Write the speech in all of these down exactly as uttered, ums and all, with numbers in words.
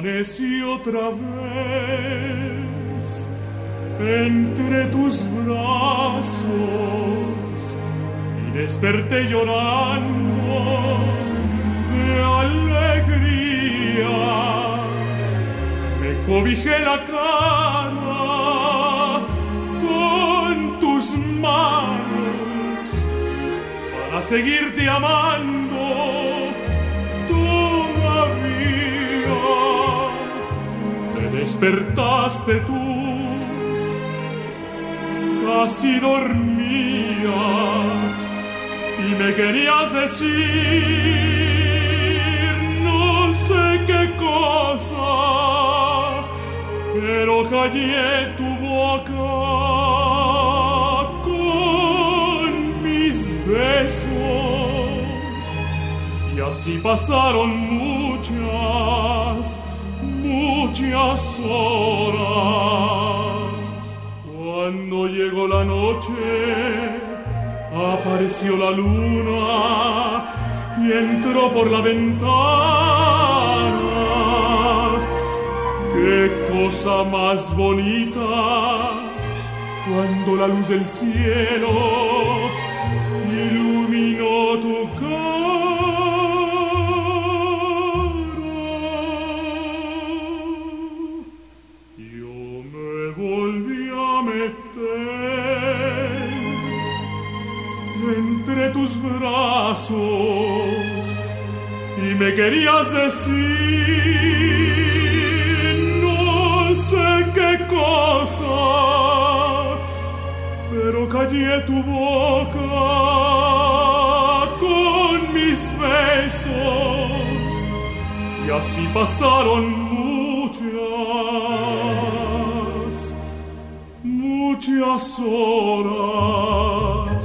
Amanecí otra vez entre tus brazos y desperté llorando de alegría. Me cobijé la cara con tus manos para seguirte amando todavía. Te despertaste tú, casi dormía, y me querías decir no sé qué cosa, pero callé tu boca con mis besos, y así pasaron muchas, muchas horas. Cuando llegó la noche, apareció la luna y entró por la ventana. Qué cosa más bonita cuando la luz del cielo iluminó tu cara. Yo me volví a meter entre tus brazos y me querías decir no sé qué cosa, pero callé tu boca con mis besos, y así pasaron muchas, muchas horas.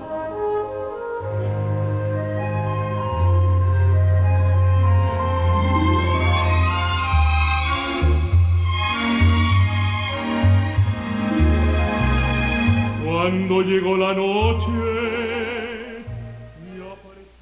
Cuando llegó la noche, me apareció.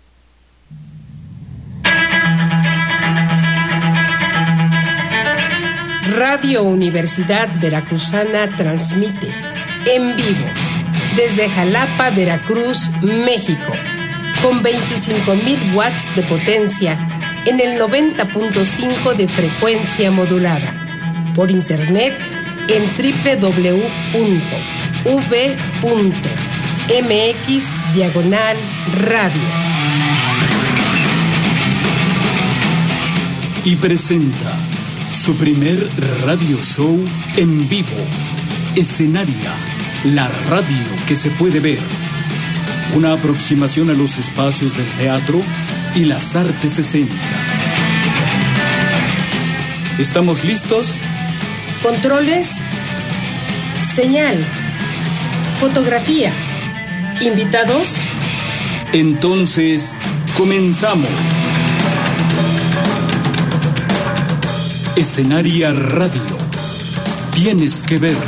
Radio Universidad Veracruzana transmite en vivo desde Jalapa, Veracruz, México, con veinticinco mil watts de potencia en el noventa punto cinco de frecuencia modulada, por internet en doble u doble u doble u punto v punto m x diagonal radio. Y presenta su primer radio show en vivo, Escenaria, la radio que se puede ver. Una aproximación a los espacios del teatro y las artes escénicas. ¿Estamos listos? Controles, señal, fotografía, invitados. Entonces, comenzamos. Escenaria Radio. Tienes que ver.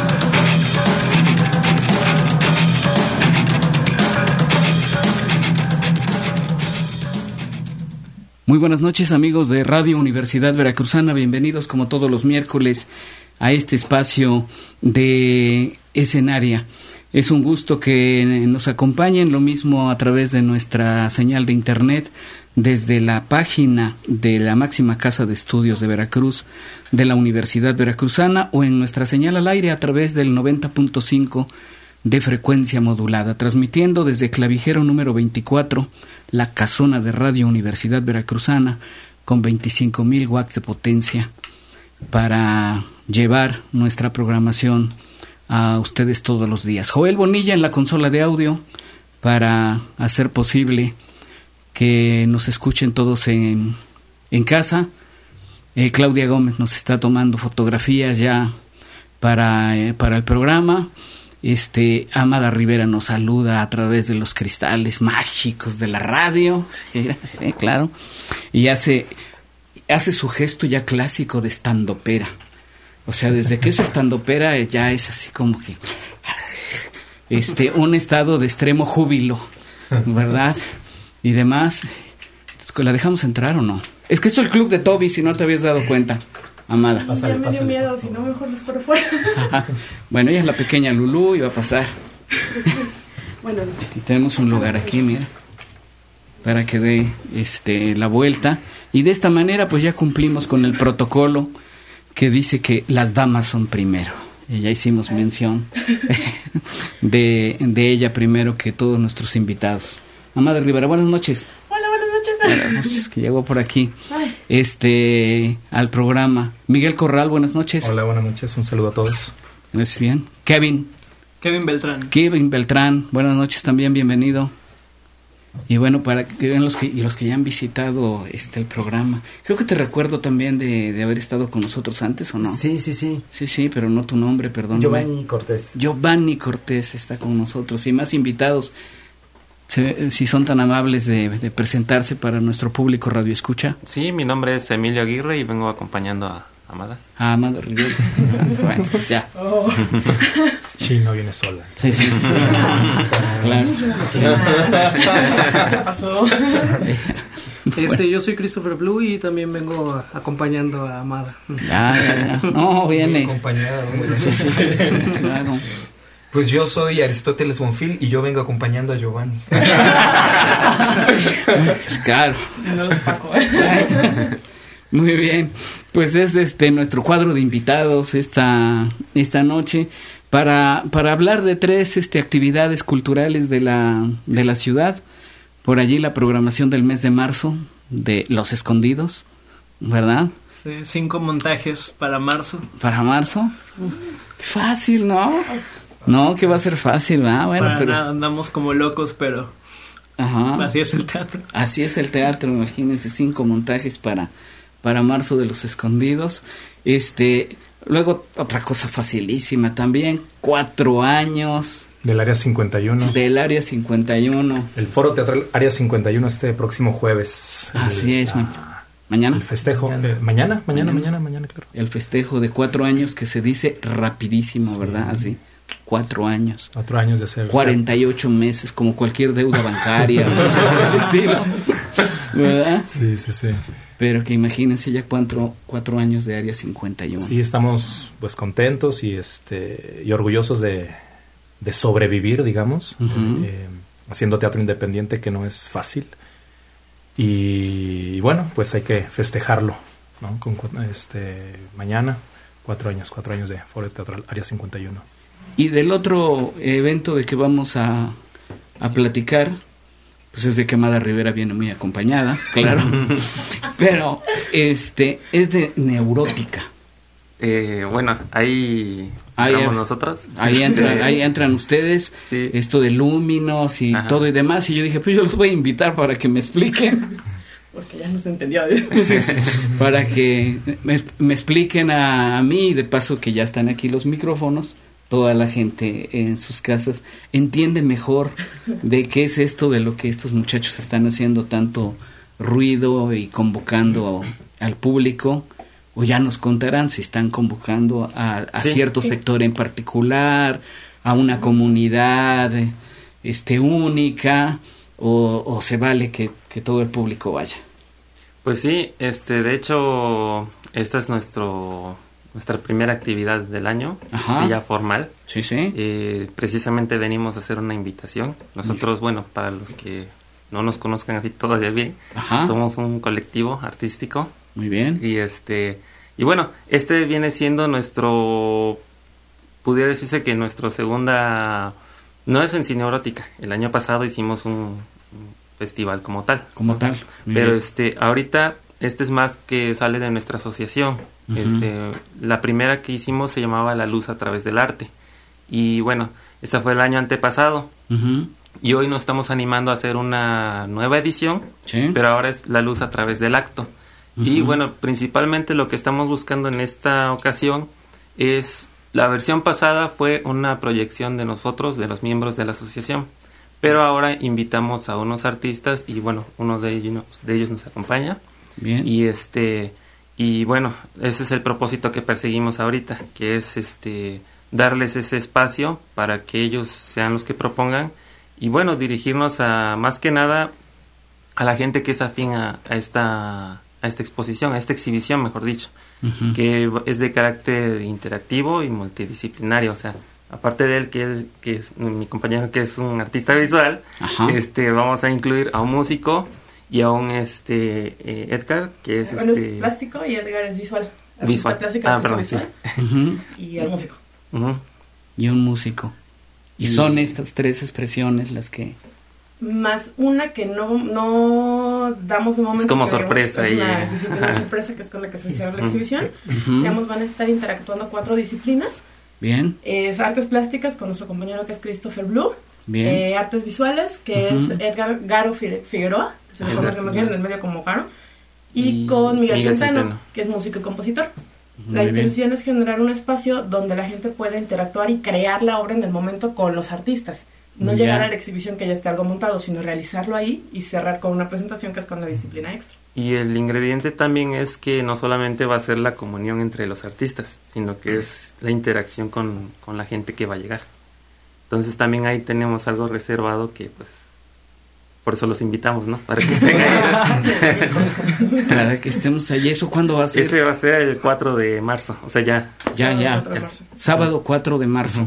Muy buenas noches, amigos de Radio Universidad Veracruzana. Bienvenidos como todos los miércoles a este espacio de Escenaria. Es un gusto que nos acompañen, lo mismo a través de nuestra señal de internet, desde la página de la máxima casa de estudios de Veracruz de la Universidad Veracruzana, o en nuestra señal al aire a través del noventa punto cinco de frecuencia modulada, transmitiendo desde Clavijero número veinticuatro, la casona de Radio Universidad Veracruzana, con veinticinco mil watts de potencia, para llevar nuestra programación a ustedes todos los días. Joel Bonilla en la consola de audio para hacer posible que nos escuchen todos en, en casa. Eh, Claudia Gómez nos está tomando fotografías ya para, eh, para el programa. Este, Amada Rivera nos saluda a través de los cristales mágicos de la radio. Sí, sí, claro. Y hace, hace su gesto ya clásico de estandopera. O sea, desde que es estandopera ya es así como que este un estado de extremo júbilo, ¿verdad? Y demás. ¿La dejamos entrar o no? Es que esto es el club de Toby, si no te habías dado cuenta, Amada. Pásale, ya me dio miedo, si no mejor los por fuera. Bueno, ella es la pequeña Lulú y va a pasar. Buenas noches. Y tenemos un lugar aquí, mira, para que dé este, la vuelta. Y de esta manera pues ya cumplimos con el protocolo que dice que las damas son primero. Y ya hicimos mención de, de ella primero que todos nuestros invitados. Amada Rivera, buenas noches. Hola, buenas noches. Buenas noches, que llegó por aquí este al programa. Miguel Corral, buenas noches. Hola, buenas noches, un saludo a todos. ¿Estás bien? Kevin. Kevin Beltrán. Kevin Beltrán, buenas noches también, bienvenido. Y bueno, para que vean los que, y los que ya han visitado este el programa. Creo que te recuerdo también de, de haber estado con nosotros antes, ¿o no? Sí, sí, sí. Sí, sí, pero no tu nombre, perdón. Giovanni Cortés. Giovanni Cortés está con nosotros y más invitados. Se, si son tan amables de, de presentarse para nuestro público radio escucha. Sí, mi nombre es Emilio Aguirre y vengo acompañando a Amada. A Amada Rivera. Bueno, pues ya. Oh. Sí, no viene sola. Sí, sí. Claro. ¿Qué pasó? Este, yo soy Christopher Blue y también vengo acompañando a Amada. Ya, ya, ya. No, viene. Acompañado. Sí, sí, sí, sí, claro. Pues yo soy Aristóteles Bonfil y yo vengo acompañando a Giovanni. Claro. No los paco, ¿eh? Muy bien. Pues es este nuestro cuadro de invitados esta esta noche para para hablar de tres este actividades culturales de la de la ciudad. Por allí la programación del mes de marzo de Los Escondidos, ¿verdad? Sí, cinco montajes para marzo. Para marzo. Fácil, ¿no? No, que va a ser fácil, ¿verdad? Bueno, para pero nada, andamos como locos, pero ajá. Así es el teatro. Así es el teatro, imagínense, cinco montajes para para marzo de Los Escondidos. Este, luego otra cosa facilísima también, cuatro años Del Área cincuenta y uno. del Área cincuenta y uno. El Foro Teatral Área cincuenta y uno este próximo jueves. Así el, es, ma- ah, mañana. El festejo. Mañana, eh, mañana, mañana, mañana, mañana, claro. El festejo de cuatro años que se dice rapidísimo, Sí. ¿verdad? Así, cuatro años. Cuatro años de hacer. cuarenta y ocho meses, como cualquier deuda bancaria, o cosas por el estilo, ¿verdad? Sí, sí, sí. Pero que imagínense ya cuatro, cuatro años de Área cincuenta y uno. Sí, estamos pues contentos y este y orgullosos de, de sobrevivir, digamos, Uh-huh. eh, haciendo teatro independiente, que no es fácil. Y, y bueno, pues hay que festejarlo, ¿no? Con cu- este mañana, cuatro años, cuatro años de Foro Teatral Área cincuenta y uno. Y del otro evento de que vamos a, a platicar, pues es de que Amada Rivera viene muy acompañada, claro. Pero este es de Neurótica. Eh, bueno, ahí Ahí, entramos eh, nosotros. Ahí entran, ahí entran ustedes, Sí. esto de Lúminos y Ajá. todo y demás. Y yo dije, pues yo los voy a invitar para que me expliquen. Porque ya no se entendió. Para que me, me expliquen a, a mí, y de paso que ya están aquí los micrófonos, toda la gente en sus casas entiende mejor de qué es esto, de lo que estos muchachos están haciendo tanto ruido y convocando al público, o ya nos contarán si están convocando a, a Sí. cierto sector en particular, a una comunidad este única, o, o se vale que, que todo el público vaya. Pues sí, este, de hecho, esta es nuestro nuestra primera actividad del año, Ajá. sí, ya formal. Sí, sí. Eh, precisamente venimos a hacer una invitación. Nosotros, bueno, para los que no nos conozcan así todavía bien, Ajá. somos un colectivo artístico. Muy bien. Y este y bueno, este viene siendo nuestro, pudiera decirse que nuestro segunda, no es en cine erótica. El año pasado hicimos un, un festival como tal. Como tal. Muy Pero bien. este ahorita este es más que sale de nuestra asociación. Ujú. Este, la primera que hicimos se llamaba La Luz a través del arte. Y bueno, esa fue el año antepasado. Ujú. Y hoy nos estamos animando a hacer una nueva edición, Sí. pero ahora es La Luz a través del acto. Y Ujú. bueno, principalmente lo que estamos buscando en esta ocasión es, la versión pasada fue una proyección de nosotros, de los miembros de la asociación, pero ahora invitamos a unos artistas y bueno, uno de ellos, de ellos nos acompaña. Bien. Y este y bueno, ese es el propósito que perseguimos ahorita, que es este darles ese espacio para que ellos sean los que propongan y bueno, dirigirnos a más que nada a la gente que es afín a, a esta a esta exposición, a esta exhibición, mejor dicho, Uh-huh. que es de carácter interactivo y multidisciplinario. O sea, aparte de él, que, él, que es mi compañero, que es un artista visual, Ajá. este vamos a incluir a un músico y a un este eh, Edgar, que es Bueno, este es plástico y Edgar es visual. Visual. Plástica, Ah, artista perdón, visual, Uh-huh. y el músico. uh-huh. Y un músico. Y Y- son estas tres expresiones las que... Más una que no, no damos de momento. Es como que digamos, sorpresa es y- una disciplina ajá. sorpresa que es con la que se cierra la Ujú. exhibición. Ujú. Digamos, van a estar interactuando cuatro disciplinas. Bien, Es artes plásticas con nuestro compañero que es Christopher Blue. bien. Eh, artes visuales, que Ujú. es Edgar Garo Figue- Figueroa, que se le Edgar conoce más bien en el medio como Garo. Y, Y con Miguel, Miguel Centeno, Centeno. que es músico y compositor. Muy La bien. intención es generar un espacio donde la gente pueda interactuar y crear la obra en el momento con los artistas. No Ya. llegar a la exhibición que ya esté algo montado, sino realizarlo ahí y cerrar con una presentación que es con la disciplina extra. Y el ingrediente también es que no solamente va a ser la comunión entre los artistas, sino que es la interacción con, con la gente que va a llegar. Entonces también ahí tenemos algo reservado que pues por eso los invitamos, ¿no? Para que estén ahí. Para que estemos allí. ¿Eso cuándo va a ser? Ese va a ser el cuatro de marzo, o sea, ya Ya, Sábado ya. cuatro de marzo. Sábado cuatro de marzo.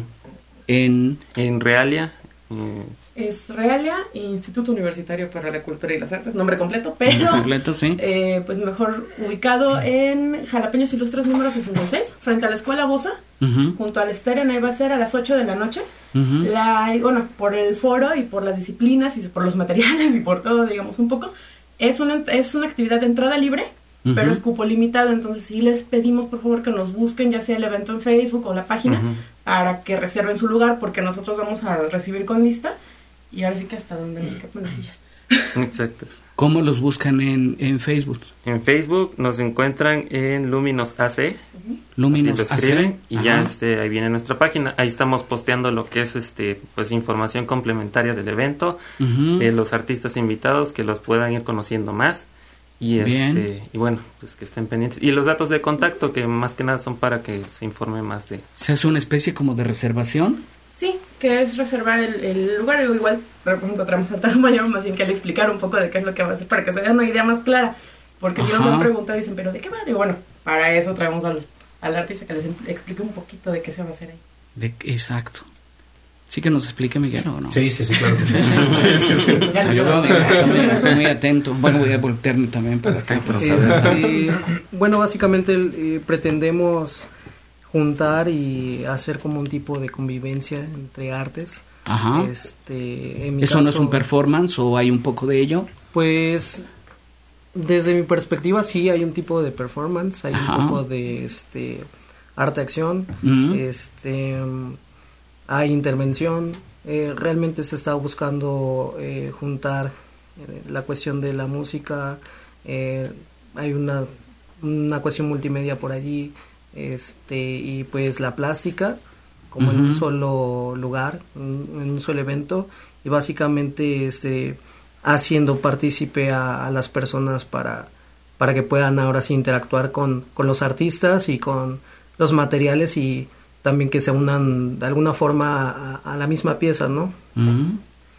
En... en Realia. eh, Es Realia, Instituto Universitario para la Cultura y las Artes, nombre completo, pero completo, sí. eh, pues mejor ubicado en Jalapeños Ilustres número sesenta y seis, frente a la Escuela Bosa, Ujú, junto al Estéreo. Ahí va a ser a las ocho de la noche. ujú. La, bueno, por el foro y por las disciplinas y por los materiales y por todo, digamos, un poco, es una, es una actividad de entrada libre, Ujú. pero es cupo limitado. Entonces sí les pedimos por favor que nos busquen, ya sea el evento en Facebook o la página, Ujú. para que reserven su lugar, porque nosotros vamos a recibir con lista y ahora sí que hasta donde nos quepan las sillas. exacto. ¿Cómo los buscan en, en Facebook? En Facebook nos encuentran en Luminos A C. Luminos Así lo escriben, A C. y ya Ajá. este ahí viene nuestra página. Ahí estamos posteando lo que es este pues información complementaria del evento, Ujú. de los artistas invitados, que los puedan ir conociendo más. Y Bien. este y bueno, pues que estén pendientes. Y los datos de contacto, que más que nada son para que se informe más de... ¿Se hace una especie como de reservación? Sí, que es reservar el, el lugar. O igual encontramos al compañero más bien que le explicar un poco de qué es lo que va a hacer, para que se den una idea más clara. Porque si nos Ajá. han preguntado, dicen, ¿pero de qué va? Y bueno, para eso traemos al, al artista que les em- explique un poquito de qué se va a hacer ahí. De, exacto. ¿Sí que nos explique Miguel o no? Sí, sí, sí, claro que sí. Sí, sí, sí. Ya Yo lo veo a sé. Miguel, está muy, muy atento. Bueno, voy a voltearme también para acá. Para saber. Este, bueno, básicamente eh, pretendemos juntar y hacer como un tipo de convivencia entre artes. Ajá. Este, en mi ¿Eso no es caso, un performance o hay un poco de ello? Pues desde mi perspectiva sí hay un tipo de performance, hay Ajá. un poco de este arte acción, Mm. este mm, hay intervención, eh, realmente se está buscando eh, juntar eh, la cuestión de la música, eh, hay una una cuestión multimedia por allí, este y pues la plástica como en un Ujú. solo lugar, en en un solo evento, y básicamente este haciendo partícipe a, a las personas para, para que puedan ahora sí interactuar con, con los artistas y con los materiales, y también que se unan de alguna forma a, a la misma pieza, ¿no? Mm.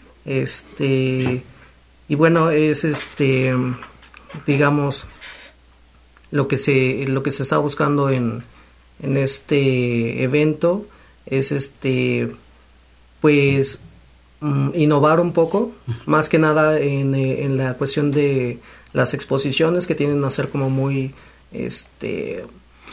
Este y bueno, es este digamos lo que se lo que se está buscando en, en este evento es este pues mm, innovar un poco, más que nada en, eh, en la cuestión de las exposiciones, que tienden a ser como muy este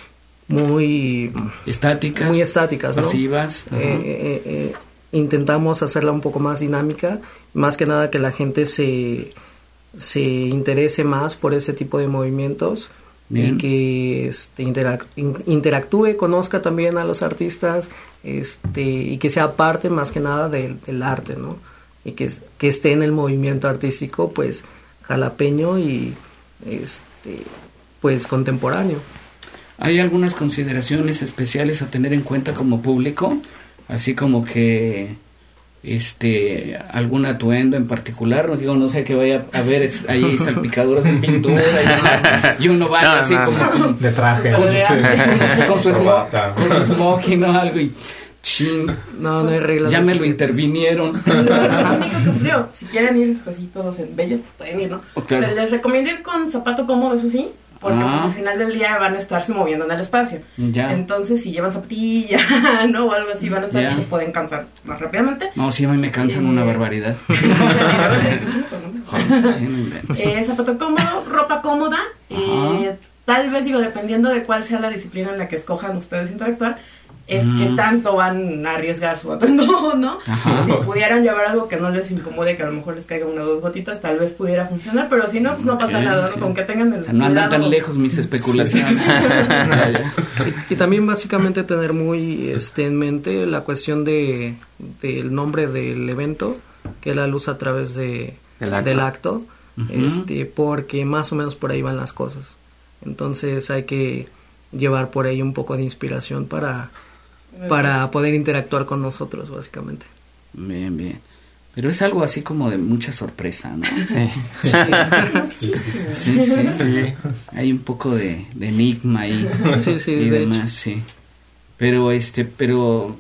muy Estáticas. muy estáticas, ¿no? Pasivas. Eh, Ajá. eh, eh, intentamos hacerla un poco más dinámica, más que nada que la gente se, se interese más por ese tipo de movimientos. Bien. Y que este, interac- in- interactúe, conozca también a los artistas, este, y que sea parte más que nada del, del arte, ¿no? Y que, es- que esté en el movimiento artístico, pues, jalapeño y, este, pues, contemporáneo. ¿Hay algunas consideraciones especiales a tener en cuenta como público? Así como que este algún atuendo en particular, no digo, no sé, que vaya a ver es- ahí salpicaduras en pintura y demás, y uno vaya No, así no, como no. con, De traje. con, sí. con su, smo- Corbata. con su smoking o algo, y Chin. No, no hay reglas. Ya de me lo juguetes. intervinieron. Lo único que digo, si quieren ir así todos en bellos, pues pueden ir, ¿no? Oh, claro. Se les recomienda ir con zapato cómodo, eso sí, porque Ah. pues, al final del día van a estarse moviendo en el espacio. Ya. Entonces, si llevan zapatilla, ¿no? O algo así, van a estar, Ya. se pueden cansar más rápidamente. No, sí, a mí me cansan Eh. una barbaridad. Sí, no inventes. eh, zapato cómodo, ropa cómoda. Eh, tal vez, digo, dependiendo de cuál sea la disciplina en la que escojan ustedes interactuar, es Mm. que tanto van a arriesgar su atuendo, ¿no? Ajá. Si pudieran llevar algo que no les incomode, que a lo mejor les caiga una o dos gotitas, tal vez pudiera funcionar, pero si no, pues no pasa Ok, nada, ¿no? sí. Con que tengan el O sea, no andan cuidado. tan lejos mis especulaciones. Ya, ya. Y, y también básicamente tener muy este, en mente la cuestión de del nombre del evento, que es la luz a través de, Del acto. del acto, Ujú. este, porque más o menos por ahí van las cosas. Entonces hay que llevar por ahí un poco de inspiración para, para poder interactuar con nosotros, básicamente. Bien, bien. Pero es algo así como de mucha sorpresa, ¿no? Sí. Sí, sí. Sí. Hay un poco de, de enigma ahí. Sí, sí, y de demás, sí. Pero este, pero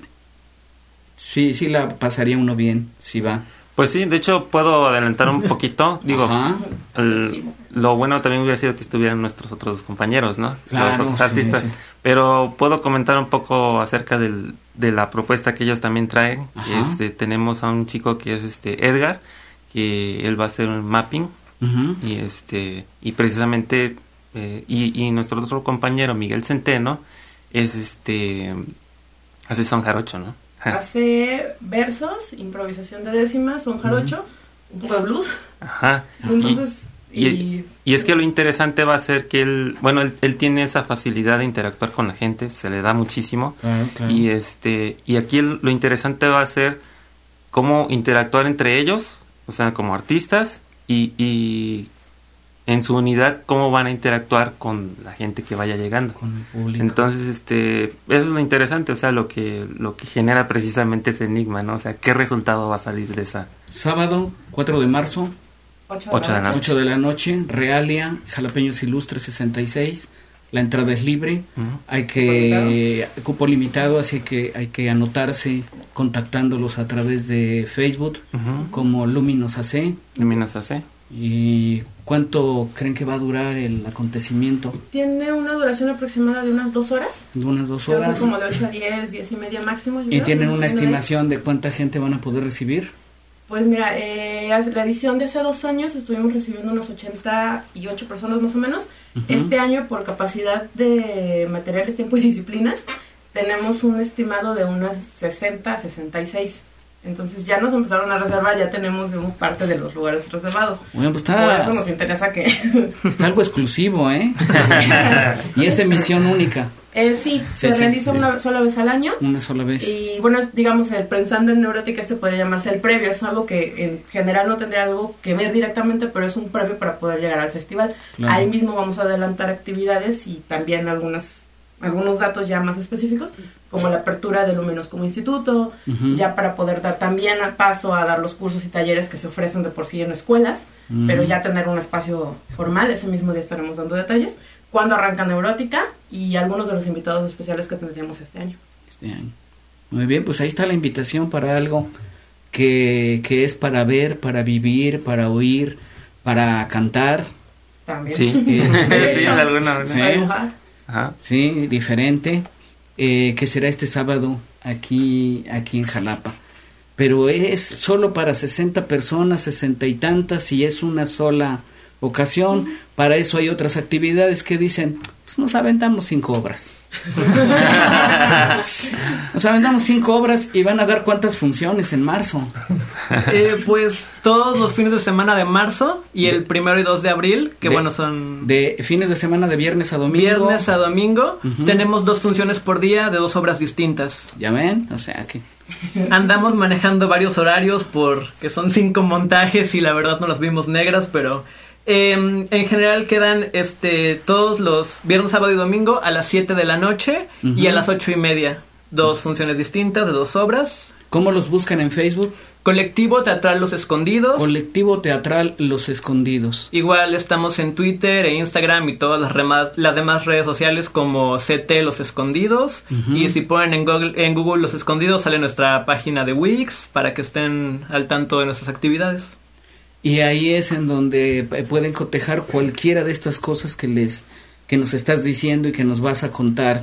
sí, sí la pasaría uno bien, si va. Pues sí, de hecho puedo adelantar un poquito. Digo, Ajá. el- lo bueno también hubiera sido que estuvieran nuestros otros dos compañeros, ¿no? Claro, Los otros sí, artistas. sí. Pero puedo comentar un poco acerca del, de la propuesta que ellos también traen. Ajá. Este, tenemos a un chico que es este Edgar, que él va a hacer un mapping Ujú. y este y precisamente eh, y, y nuestro otro compañero Miguel Centeno es este hace son jarocho, ¿no? Ajá. Hace versos, improvisación de décimas, son jarocho, un poco de blues. Ajá. Y- Entonces, Y, y, y es que lo interesante va a ser que él, bueno, él, él tiene esa facilidad de interactuar con la gente, se le da muchísimo. Claro, claro. Y este y aquí el- lo interesante va a ser cómo interactuar entre ellos, o sea, como artistas, y, y en su unidad cómo van a interactuar con la gente que vaya llegando. Con el público. Entonces, este, eso es lo interesante, o sea, lo que lo que genera precisamente ese enigma, ¿no? O sea, qué resultado va a salir de esa. Sábado, cuatro de marzo, ocho ocho de la noche. ocho de la noche, Realia, Jalapeños Ilustres sesenta y seis. La entrada es libre. Ujú. Hay que cupo limitado, así que hay que anotarse contactándolos a través de Facebook Ujú. como Luminos A C. De menos hace. ¿Y cuánto creen que va a durar el acontecimiento? Tiene una duración aproximada de unas dos horas. De unas dos Que va a ser horas. como de ocho a diez, diez y media máximo. yo ¿Y creo, tienen más o una menos ahí. estimación de cuánta gente van a poder recibir? Pues mira, eh, hace- la edición de hace dos años estuvimos recibiendo unas ochenta y ocho personas más o menos. Ujú. Este año, por capacidad de materiales, tiempo y disciplinas, tenemos un estimado de unas sesenta, sesenta y seis. Entonces ya nos empezaron a reservar, ya tenemos, digamos, parte de los lugares reservados. Bueno, pues Por está, eso nos interesa que... está algo exclusivo, ¿eh? Y es emisión única, eh, sí, Sí, se sí, realiza sí. una sola vez al año. una sola vez. Y bueno, es, digamos, el pensando en neurótica, este podría llamarse el previo. Es algo que en general no tendría algo que ver directamente, pero es un previo para poder llegar al festival. Claro. Ahí mismo vamos a adelantar actividades y también algunas algunos datos ya más específicos, como la apertura de Luminos como instituto, Ujú. ya para poder dar también a paso a dar los cursos y talleres que se ofrecen de por sí en escuelas, Mm. pero ya tener un espacio formal. Ese mismo día estaremos dando detalles. Cuándo arranca Neurótica y algunos de los invitados especiales que tendríamos este año. Este año. Muy bien, pues ahí está la invitación para algo que, que es para ver, para vivir, para oír, para cantar. También. Sí, De sí, hecho, de alguna manera. Sí. para dibujar. Ajá. Sí, diferente, eh, que será este sábado aquí, aquí en Jalapa. Pero es solo para sesenta personas, sesenta y tantas, y es una sola ocasión. Para eso hay otras actividades que dicen, pues nos aventamos cinco obras. Nos aventamos cinco obras y van a dar cuántas funciones en marzo. Eh, pues todos los fines de semana de marzo y el primero y dos de abril, que De- bueno son De fines de semana de viernes a domingo. viernes a domingo, Ujú. tenemos dos funciones por día de dos obras distintas. ¿Ya ven? O sea que... Andamos manejando varios horarios porque son cinco montajes y la verdad no las vimos negras, pero eh, en general quedan este todos los viernes, sábado y domingo a las siete de la noche y a Ujú. las ocho y media. Dos funciones distintas de dos obras. ¿Cómo los buscan en Facebook? Colectivo Teatral Los Escondidos. Colectivo Teatral Los Escondidos. Igual estamos en Twitter e Instagram y todas las, rema- las demás redes sociales como C T Los Escondidos. Uh-huh. Y si ponen en Google, en Google Los Escondidos sale nuestra página de Wix para que estén al tanto de nuestras actividades. Y ahí es en donde pueden cotejar cualquiera de estas cosas que les que nos estás diciendo y que nos vas a contar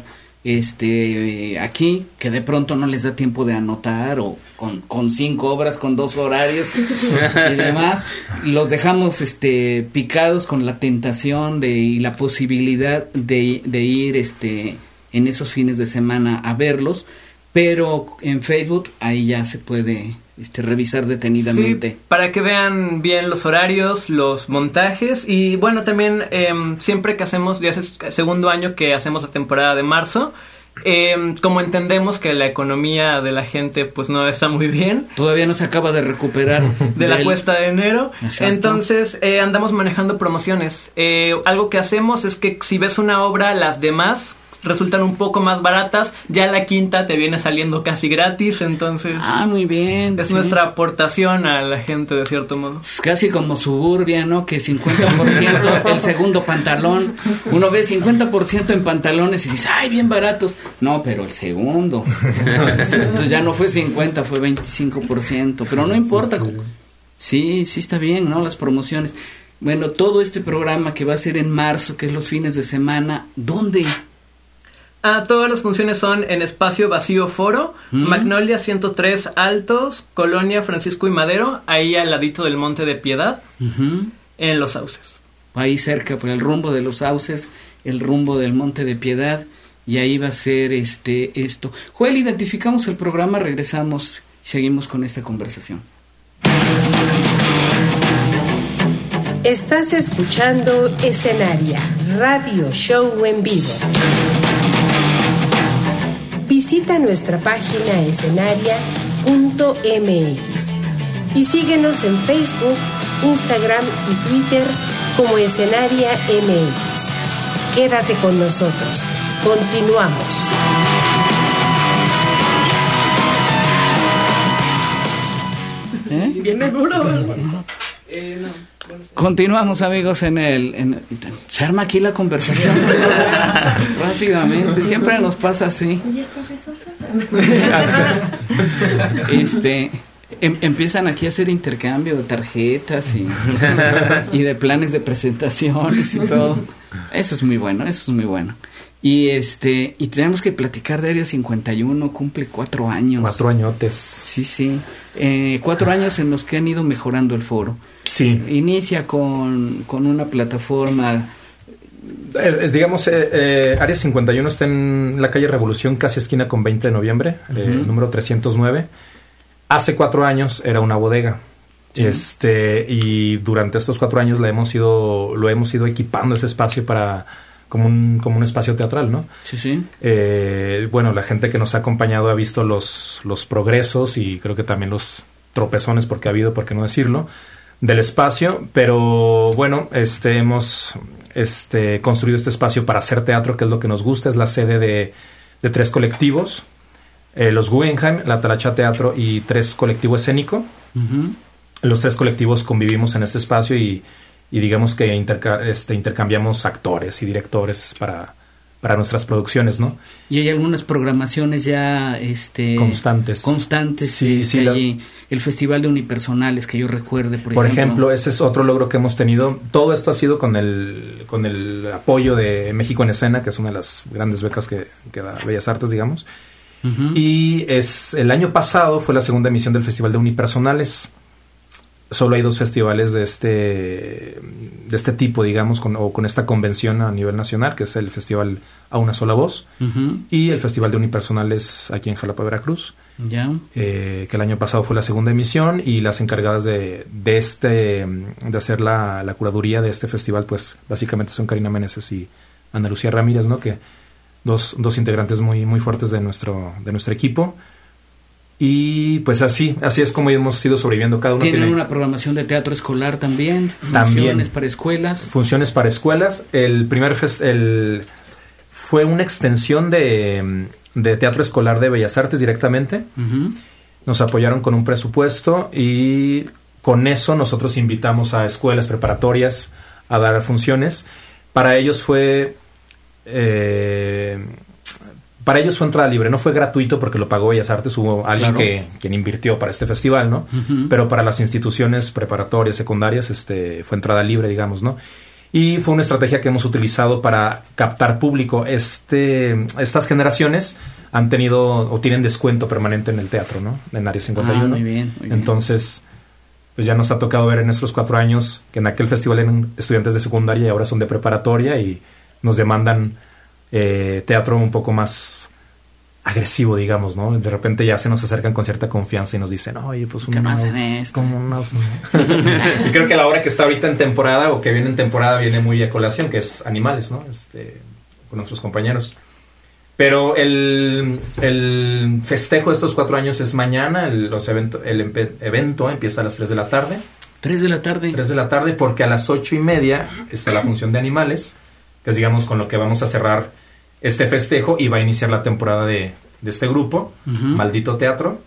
este eh, aquí, que de pronto no les da tiempo de anotar, o con, con cinco obras, con dos horarios y demás. Los dejamos este picados con la tentación de y la posibilidad de, de ir este en esos fines de semana a verlos, pero en Facebook ahí ya se puede este revisar detenidamente. Sí, para que vean bien los horarios, los montajes, y bueno, también eh, siempre que hacemos, ya es el segundo año que hacemos la temporada de marzo, eh, como entendemos que la economía de la gente pues no está muy bien. Todavía no se acaba de recuperar. De la cuesta de enero. Exacto. Entonces eh, andamos manejando promociones. Eh, algo que hacemos es que si ves una obra, las demás resultan un poco más baratas, ya la quinta te viene saliendo casi gratis, entonces ah, muy bien, es sí. nuestra aportación a la gente de cierto modo. Es casi como Suburbia, ¿no? Que cincuenta por ciento el segundo pantalón, uno ve cincuenta por ciento en pantalones y dice, ay, bien baratos, no, pero el segundo, entonces ya no fue cincuenta, fue veinticinco por ciento, pero no importa, sí, sí, sí está bien, ¿no? Las promociones. Bueno, todo este programa que va a ser en marzo, que es los fines de semana, ¿dónde? Ah, todas las funciones son en Espacio Vacío Foro, ¿Mm? Magnolia ciento tres Altos, Colonia Francisco y Madero, ahí al ladito del Monte de Piedad, uh-huh. en Los Sauces. Ahí cerca, por el rumbo de Los Sauces, el rumbo del Monte de Piedad, y ahí va a ser este esto. Joel, identificamos el programa, regresamos y seguimos con esta conversación. Estás escuchando Escenaria, radio show en vivo. Visita nuestra página escenaria punto m x y síguenos en Facebook, Instagram y Twitter como Escenaria M X. Quédate con nosotros. Continuamos. ¿Eh? Viene duro, ¿verdad? Eh, no. Continuamos, amigos, en el, en, se arma aquí la conversación rápidamente, siempre nos pasa así. ¿Y el profesor este em, empiezan aquí a hacer intercambio de tarjetas y, y de planes de presentaciones y todo. Eso es muy bueno, eso es muy bueno. Y este y tenemos que platicar de Área cincuenta y uno, cumple cuatro años. Cuatro añotes. Sí, sí. Eh, cuatro años en los que han ido mejorando el foro. Sí. Inicia con, con una plataforma. Es, digamos, eh, eh, Área cincuenta y uno está en la calle Revolución, casi esquina con veinte de noviembre, uh-huh. eh, número trescientos nueve. Hace cuatro años era una bodega. Sí. Este, y durante estos cuatro años la hemos ido, lo hemos ido equipando ese espacio para como un, como un espacio teatral, ¿no? Sí, sí. Eh, bueno, la gente que nos ha acompañado ha visto los, los progresos y creo que también los tropezones, porque ha habido, por qué no decirlo, del espacio, pero bueno, este hemos este construido este espacio para hacer teatro, que es lo que nos gusta, es la sede de, de tres colectivos, eh, los Guggenheim, la Talacha Teatro y tres colectivo escénico. Uh-huh. Los tres colectivos convivimos en este espacio y y digamos que interca- este, intercambiamos actores y directores para, para nuestras producciones, ¿no? Y hay algunas programaciones ya este constantes. Constantes, sí, sí, allí, la... el Festival de Unipersonales que yo recuerde, por, por ejemplo. ejemplo, ese es otro logro que hemos tenido. Todo esto ha sido con el con el apoyo de México en Escena, que es una de las grandes becas que, que da Bellas Artes, digamos. Uh-huh. Y es el año pasado fue la segunda emisión del Festival de Unipersonales. Solo hay dos festivales de este de este tipo, digamos, con, o con esta convención a nivel nacional, que es el Festival A Una Sola Voz, uh-huh. y el Festival de Unipersonales aquí en Jalapa, Veracruz, yeah. eh, que el año pasado fue la segunda emisión, y las encargadas de, de este de hacer la, la curaduría de este festival, pues básicamente son Karina Meneses y Ana Lucía Ramírez, ¿no? Que dos, dos integrantes muy, muy fuertes de nuestro, de nuestro equipo. Y pues así, así es como hemos ido sobreviviendo. Cada uno ¿Tienen tiene una programación de teatro escolar también? También. Funciones para escuelas. Funciones para escuelas. El primer fest, el fue una extensión de, de teatro escolar de Bellas Artes directamente. Uh-huh. nos apoyaron con un presupuesto y con eso nosotros invitamos a escuelas preparatorias a dar funciones. Para ellos fue eh, para ellos fue entrada libre, no fue gratuito porque lo pagó Bellas Artes, hubo alguien Claro. que quien invirtió para este festival, ¿no? Ujú. Pero para las instituciones preparatorias, secundarias, este fue entrada libre, digamos, ¿no? Y fue una estrategia que hemos utilizado para captar público. Este, estas generaciones han tenido o tienen descuento permanente en el teatro, ¿no? En Área cincuenta y uno. Ah, muy bien, muy bien. Entonces, pues ya nos ha tocado ver en nuestros cuatro años que en aquel festival eran estudiantes de secundaria y ahora son de preparatoria y nos demandan eh, teatro un poco más agresivo, digamos, ¿no? De repente ya se nos acercan con cierta confianza y nos dicen, oye, pues ¿Qué un más mouse, en esto? como un mouse, ¿no? Y creo que la hora que está ahorita en temporada o que viene en temporada viene muy a colación, que es Animales, ¿no? Este, con nuestros compañeros. Pero el, el festejo de estos cuatro años es mañana, el, los evento, el empe, evento empieza a las tres de la tarde. tres de la tarde. tres de la tarde porque a las ocho y media está la función de Animales, que es digamos con lo que vamos a cerrar este festejo y va a iniciar la temporada de, de este grupo, Ujú. Maldito Teatro,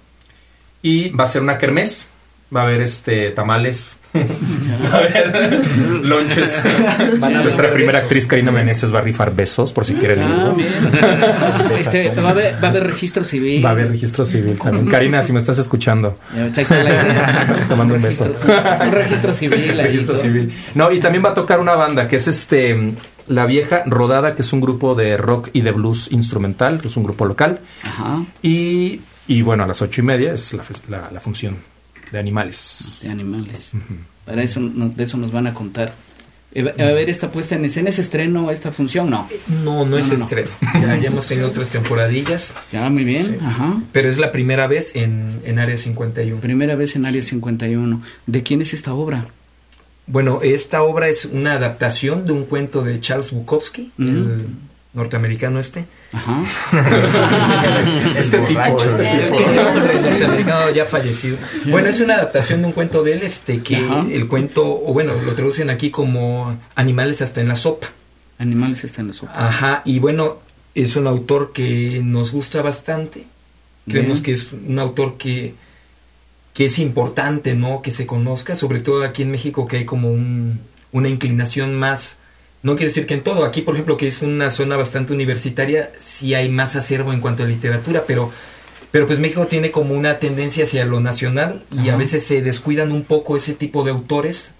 y va a ser una kermés, va a haber este tamales, va a haber lonches. Van a Nuestra haber primera besos. actriz Karina Menezes va a rifar besos por si quieren Ah, ir. bien. Este, va, a haber, va a haber registro civil. Va a haber registro civil también. Karina, si me estás escuchando, Ya estáis al aire. te mando un beso. Un registro civil. ahí, Registro ¿no? civil. No, y también va a tocar una banda que es este La Vieja Rodada, que es un grupo de rock y de blues instrumental, que es un grupo local. Ajá. Y, y bueno, a las ocho y media es la, fes- la, la función de Animales. De animales. Para eso, no- de eso nos van a contar. Eh, va- A ver, esta puesta en escena, ¿es estreno esta función? No. No, no es No, no, no. estreno. Ya, ya hemos tenido otras temporadillas, Ya, muy bien. Sí. Ajá. pero es la primera vez en, en Área cincuenta y uno. Primera vez en Área cincuenta y uno. ¿De quién es esta obra? Bueno, esta obra es una adaptación de un cuento de Charles Bukowski, Ujú. el norteamericano este. Ajá. Este tipo, Borracho, este ¿eh? tipo. El norteamericano ya fallecido. Bueno, es una adaptación de un cuento de él, este, que Ajá. el cuento, o bueno, lo traducen aquí como Animales hasta en la sopa. Animales está en la sopa. Ajá, y bueno, es un autor que nos gusta bastante. Creemos Bien. que es un autor que, que es importante, ¿no? Que se conozca, sobre todo aquí en México, que hay como un, una inclinación más. No quiere decir que en todo. Aquí, por ejemplo, que es una zona bastante universitaria, sí hay más acervo en cuanto a literatura, pero, pero pues México tiene como una tendencia hacia lo nacional y Ajá. a veces se descuidan un poco ese tipo de autores.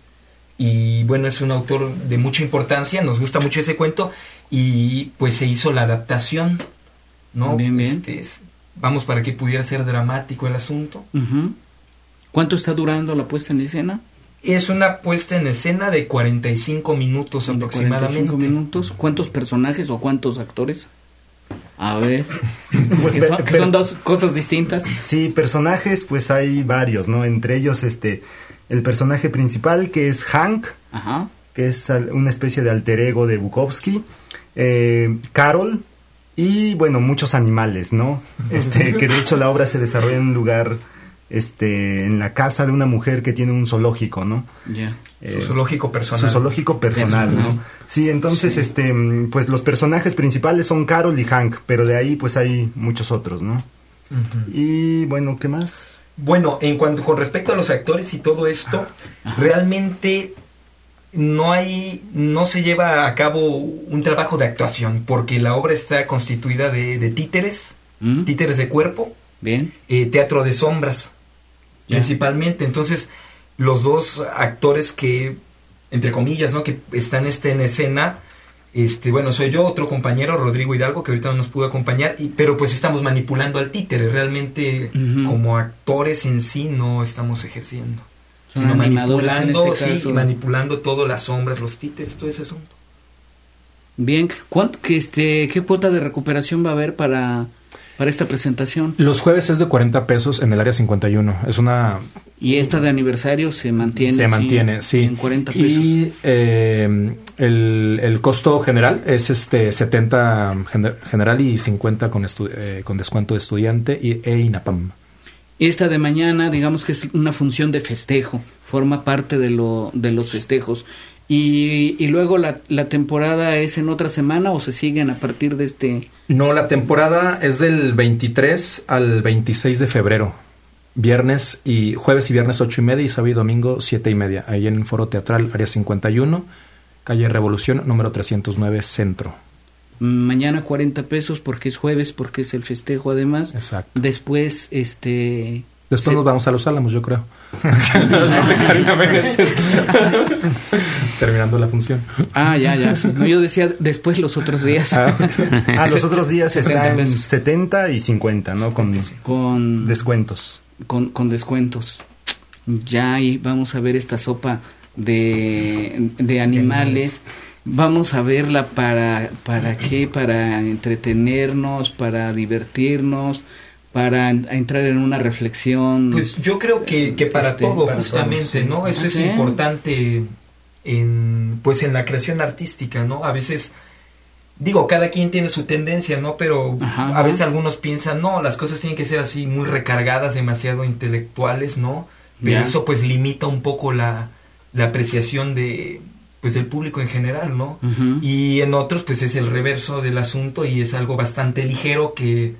Y bueno, es un autor de mucha importancia, nos gusta mucho ese cuento y pues se hizo la adaptación, ¿no? Bien, bien. Este, es- vamos, para que pudiera ser dramático el asunto. Ujú. ¿Cuánto está durando la puesta en escena? Es una puesta en escena de cuarenta y cinco minutos De aproximadamente. cuarenta y cinco minutos. ¿Cuántos personajes o cuántos actores? A ver. Pues, que, son, que son per- dos cosas distintas. Sí, personajes, pues hay varios, ¿no? Entre ellos, este, el personaje principal, que es Hank, Ajá. que es al- una especie de alter ego de Bukowski, eh, Carol, y bueno, muchos animales, ¿no? Este, que de hecho la obra se desarrolla en un lugar, este, en la casa de una mujer que tiene un zoológico, ¿no? Ya. Su zoológico personal. Su zoológico personal, Personal. ¿no? Sí, entonces, este, mm, pues los personajes principales son Carol y Hank, pero de ahí pues hay muchos otros, ¿no? Ujú. Y bueno, ¿qué más? Bueno, en cuanto con respecto a los actores y todo esto, Ajá. realmente no hay, no se lleva a cabo un trabajo de actuación, porque la obra está constituida de, de títeres, ¿Mm? títeres de cuerpo, Bien. eh, teatro de sombras, Ya. principalmente. Entonces, los dos actores que, entre comillas, ¿no? que están este, en escena, este, bueno, soy yo, otro compañero, Rodrigo Hidalgo, que ahorita no nos pudo acompañar, y, pero pues estamos manipulando al títere, realmente Ujú. como actores en sí no estamos ejerciendo. Son Sino animadores en manipulando, este sí, caso. y manipulando todo, las sombras, los títeres, todo ese asunto. Bien. ¿Cuánto, que este, ¿Qué cuota de recuperación va a haber para, para esta presentación? Los jueves es de cuarenta pesos en el área cincuenta y uno. Es una... Y esta de aniversario se mantiene. se así, mantiene, sí. En cuarenta pesos. Y eh, el, el costo general es este setenta gener- general y cincuenta con, estu- eh, con descuento de estudiante y, e INAPAM. Esta de mañana, digamos que es una función de festejo, forma parte de, lo, de los festejos. Y, y luego la, la temporada es en otra semana o se siguen a partir de este... No, la temporada es del veintitrés al veintiséis de febrero. viernes y jueves y viernes ocho y media y sábado y domingo siete y media, ahí en el Foro Teatral Área cincuenta y uno, calle Revolución, número trescientos nueve, Centro. Mañana cuarenta pesos porque es jueves, porque es el festejo además. Exacto. Después, este... Después se... nos vamos a Los Álamos, yo creo. Terminando la función. Ah, ya, ya. Sí. No, yo decía después los otros días. Ah, ah los otros días están en setenta y cincuenta, ¿no? Con, con descuentos. Con, con descuentos. Ya, y vamos a ver esta sopa de, de animales. Vamos a verla para, ¿para qué? Para entretenernos, para divertirnos, para entrar en una reflexión. Pues yo creo que, que para este, todo, para justamente, todos, ¿no? Eso ¿Ah, es sí? importante en, pues en la creación artística, ¿no? A veces, digo, cada quien tiene su tendencia, ¿no? Pero ajá, a veces ajá. algunos piensan, no, las cosas tienen que ser así muy recargadas, demasiado intelectuales, ¿no? Pero ya. eso pues limita un poco la, la apreciación de... pues el público en general, ¿no? Uh-huh. Y en otros, pues es el reverso del asunto y es algo bastante ligero que,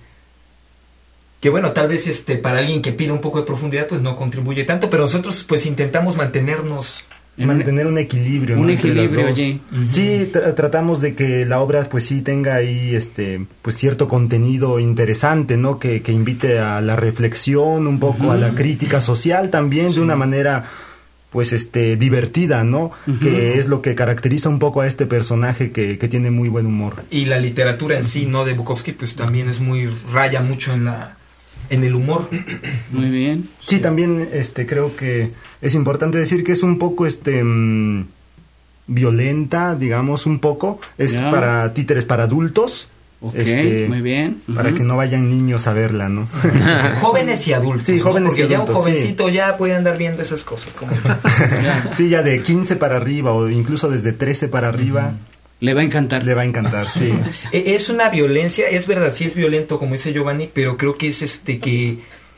que bueno, tal vez este para alguien que pide un poco de profundidad, pues no contribuye tanto, pero nosotros pues intentamos mantenernos... Mantener un equilibrio, un ¿no? equilibrio, oye. Uh-huh. Sí, tra- tratamos de que la obra pues sí tenga ahí este pues cierto contenido interesante, ¿no? Que, que invite a la reflexión, un poco uh-huh. a la crítica social también, sí. de una manera... pues este divertida, ¿no? Uh-huh. Que es lo que caracteriza un poco a este personaje que, que tiene muy buen humor. Y la literatura en sí, ¿no? De Bukowski, pues también es muy, raya mucho en la en el humor. Muy bien. Sí, también este creo que es importante decir que es un poco este mmm, violenta, digamos, un poco. Es yeah. para títeres para adultos. Ok, este, muy bien. Uh-huh. Para que no vayan niños a verla, ¿no? Jóvenes y adultos. Sí, jóvenes ¿no? y adultos. Ya un jovencito sí. ya puede andar viendo esas cosas. Como sí, ya de quince para arriba o incluso desde trece para arriba. Uh-huh. Le va a encantar. Le va a encantar, sí. Es una violencia, es verdad, sí es violento, como dice Giovanni, pero creo que es este que,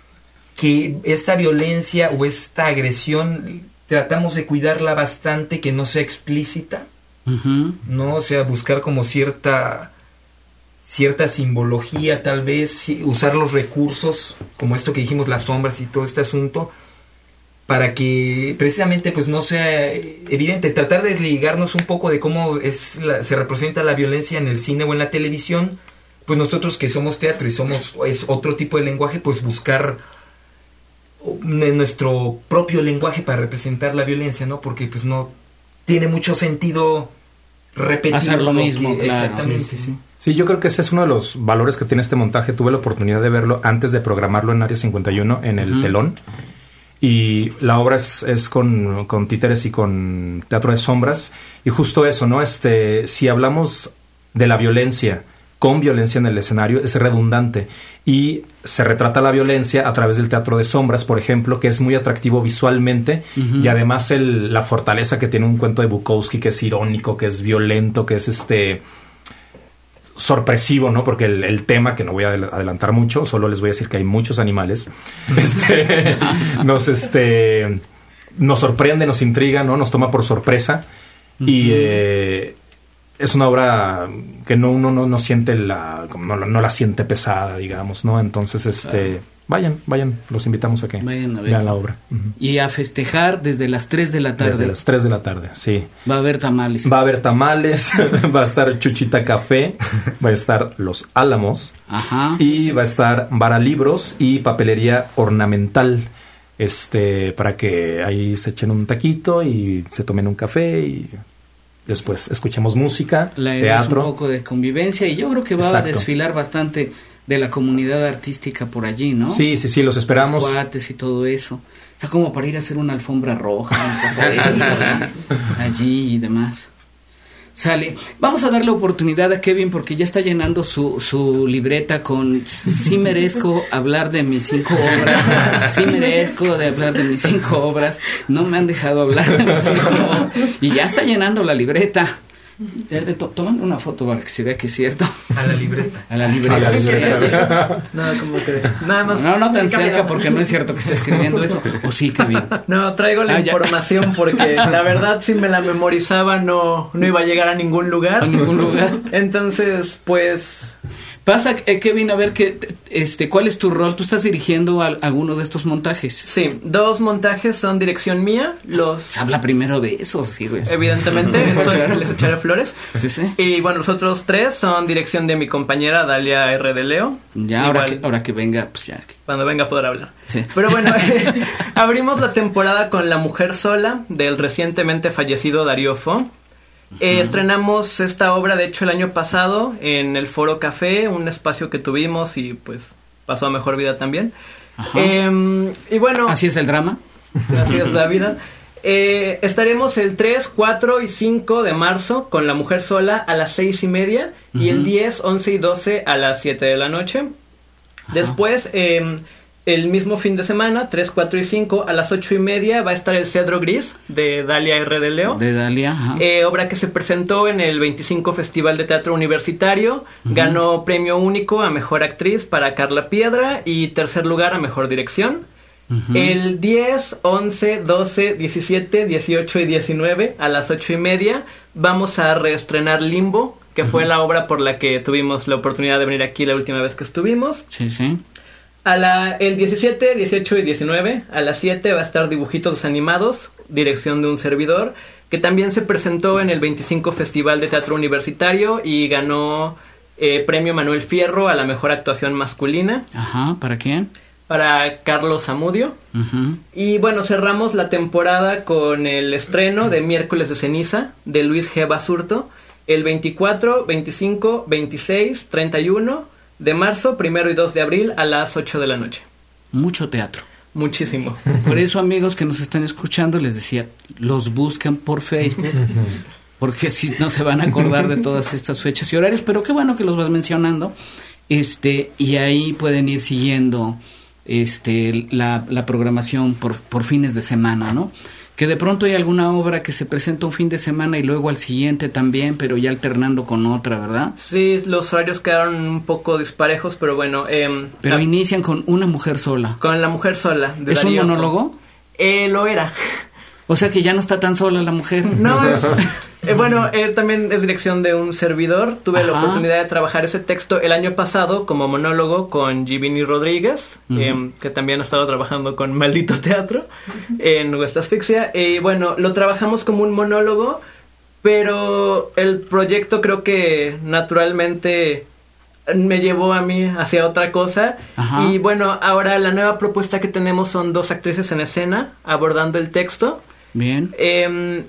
que esta violencia o esta agresión tratamos de cuidarla bastante, que no sea explícita, uh-huh. ¿no? O sea, buscar como cierta... cierta simbología, tal vez usar los recursos como esto que dijimos, las sombras y todo este asunto, para que precisamente pues no sea evidente, tratar de desligarnos un poco de cómo es la, se representa la violencia en el cine o en la televisión. Pues nosotros que somos teatro y somos es otro tipo de lenguaje, pues buscar nuestro propio lenguaje para representar la violencia, ¿no? Porque pues no tiene mucho sentido repetir hacer lo mismo, que, claro. Exactamente, sí, sí, sí. Sí, yo creo que ese es uno de los valores que tiene este montaje. Tuve la oportunidad de verlo antes de programarlo en Área cincuenta y uno en el uh-huh. telón. Y la obra es, es con, con títeres y con teatro de sombras. Y justo eso, ¿no? Este, si hablamos de la violencia con violencia en el escenario, es redundante. Y se retrata la violencia a través del teatro de sombras, por ejemplo, que es muy atractivo visualmente. Uh-huh. Y además el, la fortaleza que tiene un cuento de Bukowski, que es irónico, que es violento, que es este... sorpresivo, ¿no? Porque el, el tema, que no voy a adelantar mucho, solo les voy a decir que hay muchos animales, este, nos, este, nos sorprende, nos intriga, ¿no? Nos toma por sorpresa. Uh-huh. Y eh, es una obra que no, uno no, no siente la, no, no la siente pesada, digamos, ¿no? Entonces, este... Uh-huh. Vayan, vayan, los invitamos a que vayan a ver. Vean la obra. Uh-huh. Y a festejar desde las tres de la tarde. Desde las tres de la tarde, sí. Va a haber tamales. Va a haber tamales, va a estar Chuchita Café, va a estar Los Álamos. Ajá. Y va a estar Varalibros y papelería ornamental. Este, para que ahí se echen un taquito y se tomen un café y después escuchemos música, la idea teatro. Es un poco de convivencia y yo creo que va Exacto. a desfilar bastante de la comunidad artística por allí, ¿no? Sí, sí, sí, los esperamos. Los cuates y todo eso. O sea, como para ir a hacer una alfombra roja, una cosa de eso, allí y demás. Sale. Vamos a darle oportunidad a Kevin porque ya está llenando su, su libreta con sí merezco hablar de mis cinco obras, sí merezco de hablar de mis cinco obras, no me han dejado hablar de mis cinco obras y ya está llenando la libreta. Toman una foto para que se vea que es cierto. A la libreta. A la libreta. A la libreta. No, ¿cómo crees? Nada más. No, no tan cerca porque no es cierto que esté escribiendo eso. ¿O sí, Kevin? No, traigo la ah, información ya. Porque la verdad si me la memorizaba no, no iba a llegar a ningún lugar. A ningún lugar. Entonces, pues... Pasa, eh, Kevin, a ver, que, este, ¿cuál es tu rol? ¿Tú estás dirigiendo a, a alguno de estos montajes? Sí, dos montajes son dirección mía. Los... Se habla primero de eso, sí, güey. Evidentemente, claro. Les echaré flores. Sí, sí. Y bueno, los otros tres son dirección de mi compañera Dalia R. de Leo. Ya, ahora que, ahora que venga, pues ya. Cuando venga podrá hablar. Sí. Pero bueno, abrimos la temporada con La Mujer Sola, del recientemente fallecido Darío Fo. Eh, uh-huh. Estrenamos esta obra, de hecho, el año pasado en el Foro Café, un espacio que tuvimos y pues pasó a mejor vida también. Eh, y bueno... Así es el drama. Así es la vida. Eh, estaremos el tres, cuatro y cinco de marzo con La Mujer Sola a las seis y media uh-huh. y el diez, once y doce a las siete de la noche. Ajá. Después... Eh, el mismo fin de semana, tres, cuatro y cinco, a las ocho y media va a estar El Cedro Gris, de Dalia R. de Leo. De Dalia, ajá. Eh, obra que se presentó en el veinticinco Festival de Teatro Universitario. Uh-huh. Ganó premio único a Mejor Actriz para Carla Piedra y tercer lugar a Mejor Dirección. Uh-huh. El diez, once, doce, diecisiete, dieciocho y diecinueve, a las ocho y media, vamos a reestrenar Limbo, que uh-huh. fue la obra por la que tuvimos la oportunidad de venir aquí la última vez que estuvimos. Sí, sí. A la, el diecisiete, dieciocho y diecinueve, a las siete va a estar Dibujitos Animados, dirección de un servidor, que también se presentó en el veinticinco Festival de Teatro Universitario y ganó eh, premio Manuel Fierro a la mejor actuación masculina. Ajá, ¿para quién? Para Carlos Zamudio. Uh-huh. Y bueno, cerramos la temporada con el estreno de Miércoles de Ceniza, de Luis G. Basurto, el veinticuatro, veinticinco, veintiséis, treinta y uno... de marzo, primero y dos de abril a las ocho de la noche. Mucho teatro. Muchísimo. Por eso, amigos que nos están escuchando, les decía, los buscan por Facebook, porque si no se van a acordar de todas estas fechas y horarios, pero qué bueno que los vas mencionando, este, y ahí pueden ir siguiendo este la, la programación por, por fines de semana, ¿no? Que de pronto hay alguna obra que se presenta un fin de semana y luego al siguiente también, pero ya alternando con otra, ¿verdad? Sí, los horarios quedaron un poco disparejos, pero bueno. Eh, pero la, inician con Una Mujer Sola. Con La Mujer Sola. De ¿Es Darío un monólogo? Eh, lo era. O sea que ya no está tan sola la mujer. No, es, eh, bueno, eh, también es dirección de un servidor. Tuve Ajá. la oportunidad de trabajar ese texto el año pasado como monólogo con Givini Rodríguez, uh-huh. eh, que también ha estado trabajando con Maldito Teatro en West Asfixia. Y eh, bueno, lo trabajamos como un monólogo, pero el proyecto creo que naturalmente me llevó a mí hacia otra cosa. Ajá. Y bueno, ahora la nueva propuesta que tenemos son dos actrices en escena abordando el texto. Bien. Eh,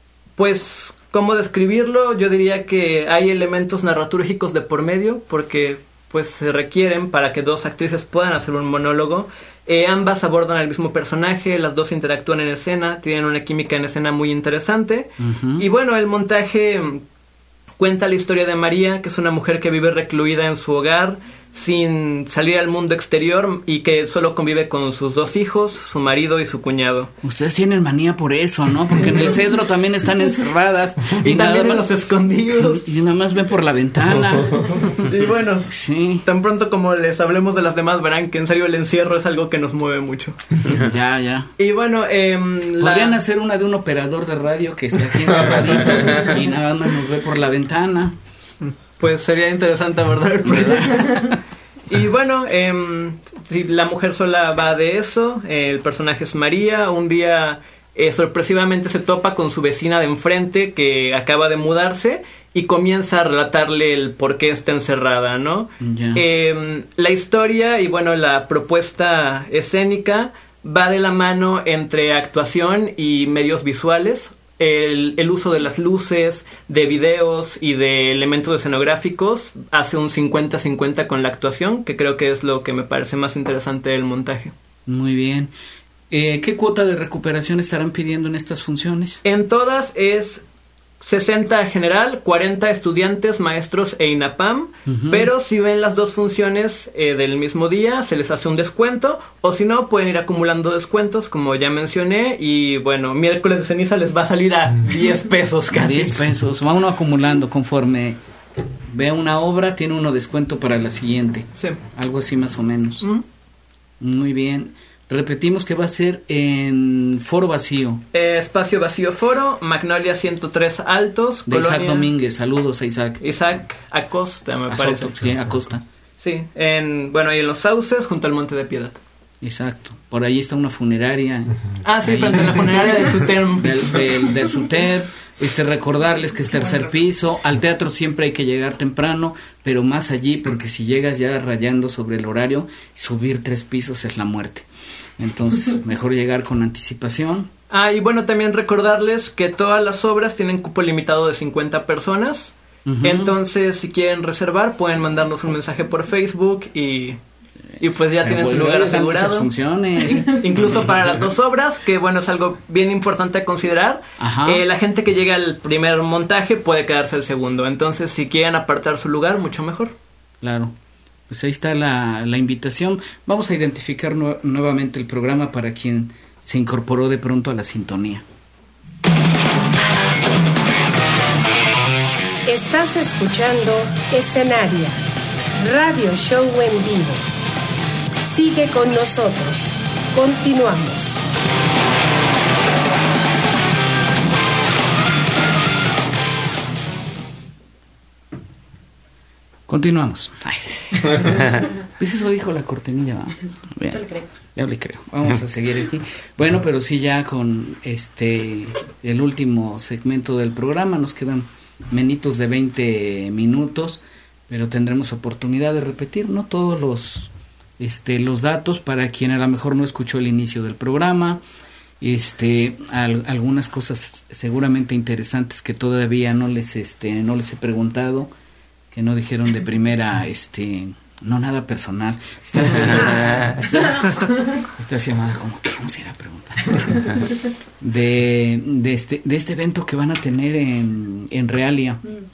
pues, ¿cómo describirlo? Yo diría que hay elementos narratúrgicos de por medio, porque pues se requieren para que dos actrices puedan hacer un monólogo. Eh, ambas abordan al mismo personaje, las dos interactúan en escena, tienen una química en escena muy interesante. Uh-huh. Y bueno, el montaje cuenta la historia de María, que es una mujer que vive recluida en su hogar, sin salir al mundo exterior y que solo convive con sus dos hijos, su marido y su cuñado. Ustedes tienen manía por eso, ¿no? Porque en el Cedro también están encerradas. Y, y también nada en más, los escondidos. Y nada más ven por la ventana. Y bueno, sí. Tan pronto como les hablemos de las demás, verán que en serio el encierro es algo que nos mueve mucho. Ya, ya. Y bueno, eh, podrían la... hacer una de un operador de radio que está aquí encerradito y nada más nos ve por la ventana. Pues sería interesante abordar el proyecto. Y bueno, eh, si La Mujer Sola va de eso, eh, el personaje es María, un día eh, sorpresivamente se topa con su vecina de enfrente que acaba de mudarse y comienza a relatarle el por qué está encerrada, ¿no? Yeah. Eh, la historia y bueno, la propuesta escénica va de la mano entre actuación y medios visuales. El, el uso de las luces, de videos y de elementos escenográficos hace un cincuenta cincuenta con la actuación, que creo que es lo que me parece más interesante del montaje. Muy bien. Eh, ¿Qué cuota de recuperación estarán pidiendo en estas funciones? En todas es sesenta general, cuarenta estudiantes, maestros e INAPAM, uh-huh. pero si ven las dos funciones eh, del mismo día, se les hace un descuento, o si no, pueden ir acumulando descuentos, como ya mencioné, y bueno, Miércoles de Ceniza les va a salir a diez pesos casi. diez pesos, va uno acumulando conforme ve una obra, tiene uno descuento para la siguiente. Sí. Algo así más o menos. Uh-huh. Muy bien. Repetimos que va a ser en Foro Vacío. Eh, espacio Vacío Foro, Magnolia ciento tres Altos. De Colonia... Isaac Domínguez, saludos a Isaac. Isaac Acosta, me Acosta, parece. Sí, Acosta. Sí, en, bueno, ahí en Los Sauces, junto al Monte de Piedad. Exacto, por ahí está una funeraria. Ah, sí, ahí, frente a la funeraria del SUTER. Del, del, del SUTER. Este, recordarles que es tercer piso. Al teatro siempre hay que llegar temprano, pero más allí, porque si llegas ya rayando sobre el horario, subir tres pisos es la muerte. Entonces, mejor llegar con anticipación. Ah, y bueno, también recordarles que todas las obras tienen cupo limitado de cincuenta personas. Uh-huh. Entonces, si quieren reservar, pueden mandarnos un mensaje por Facebook y... Y pues ya tienen su lugar asegurado. Funciones. Incluso para las dos obras, que bueno, es algo bien importante a considerar. Eh, la gente que llega al primer montaje puede quedarse al segundo. Entonces, si quieren apartar su lugar, mucho mejor. Claro. Pues ahí está la, la invitación. Vamos a identificar nu- nuevamente el programa para quien se incorporó de pronto a la sintonía. Estás escuchando Escenaria, radio show en vivo. Sigue con nosotros. Continuamos. Continuamos. Pues eso dijo la cortinilla, ¿va? Bien. Yo le creo. Ya le creo. Vamos a seguir aquí. Bueno, pero sí, ya con este el último segmento del programa nos quedan menitos de veinte minutos, pero tendremos oportunidad de repetir, ¿no? Todos los este los datos para quien a lo mejor no escuchó el inicio del programa. Este al, algunas cosas seguramente interesantes que todavía no les este no les he preguntado, que no dijeron de primera, este no nada personal. Esta llamada como que vamos a ir a preguntar de, de este de este evento que van a tener en, en Realia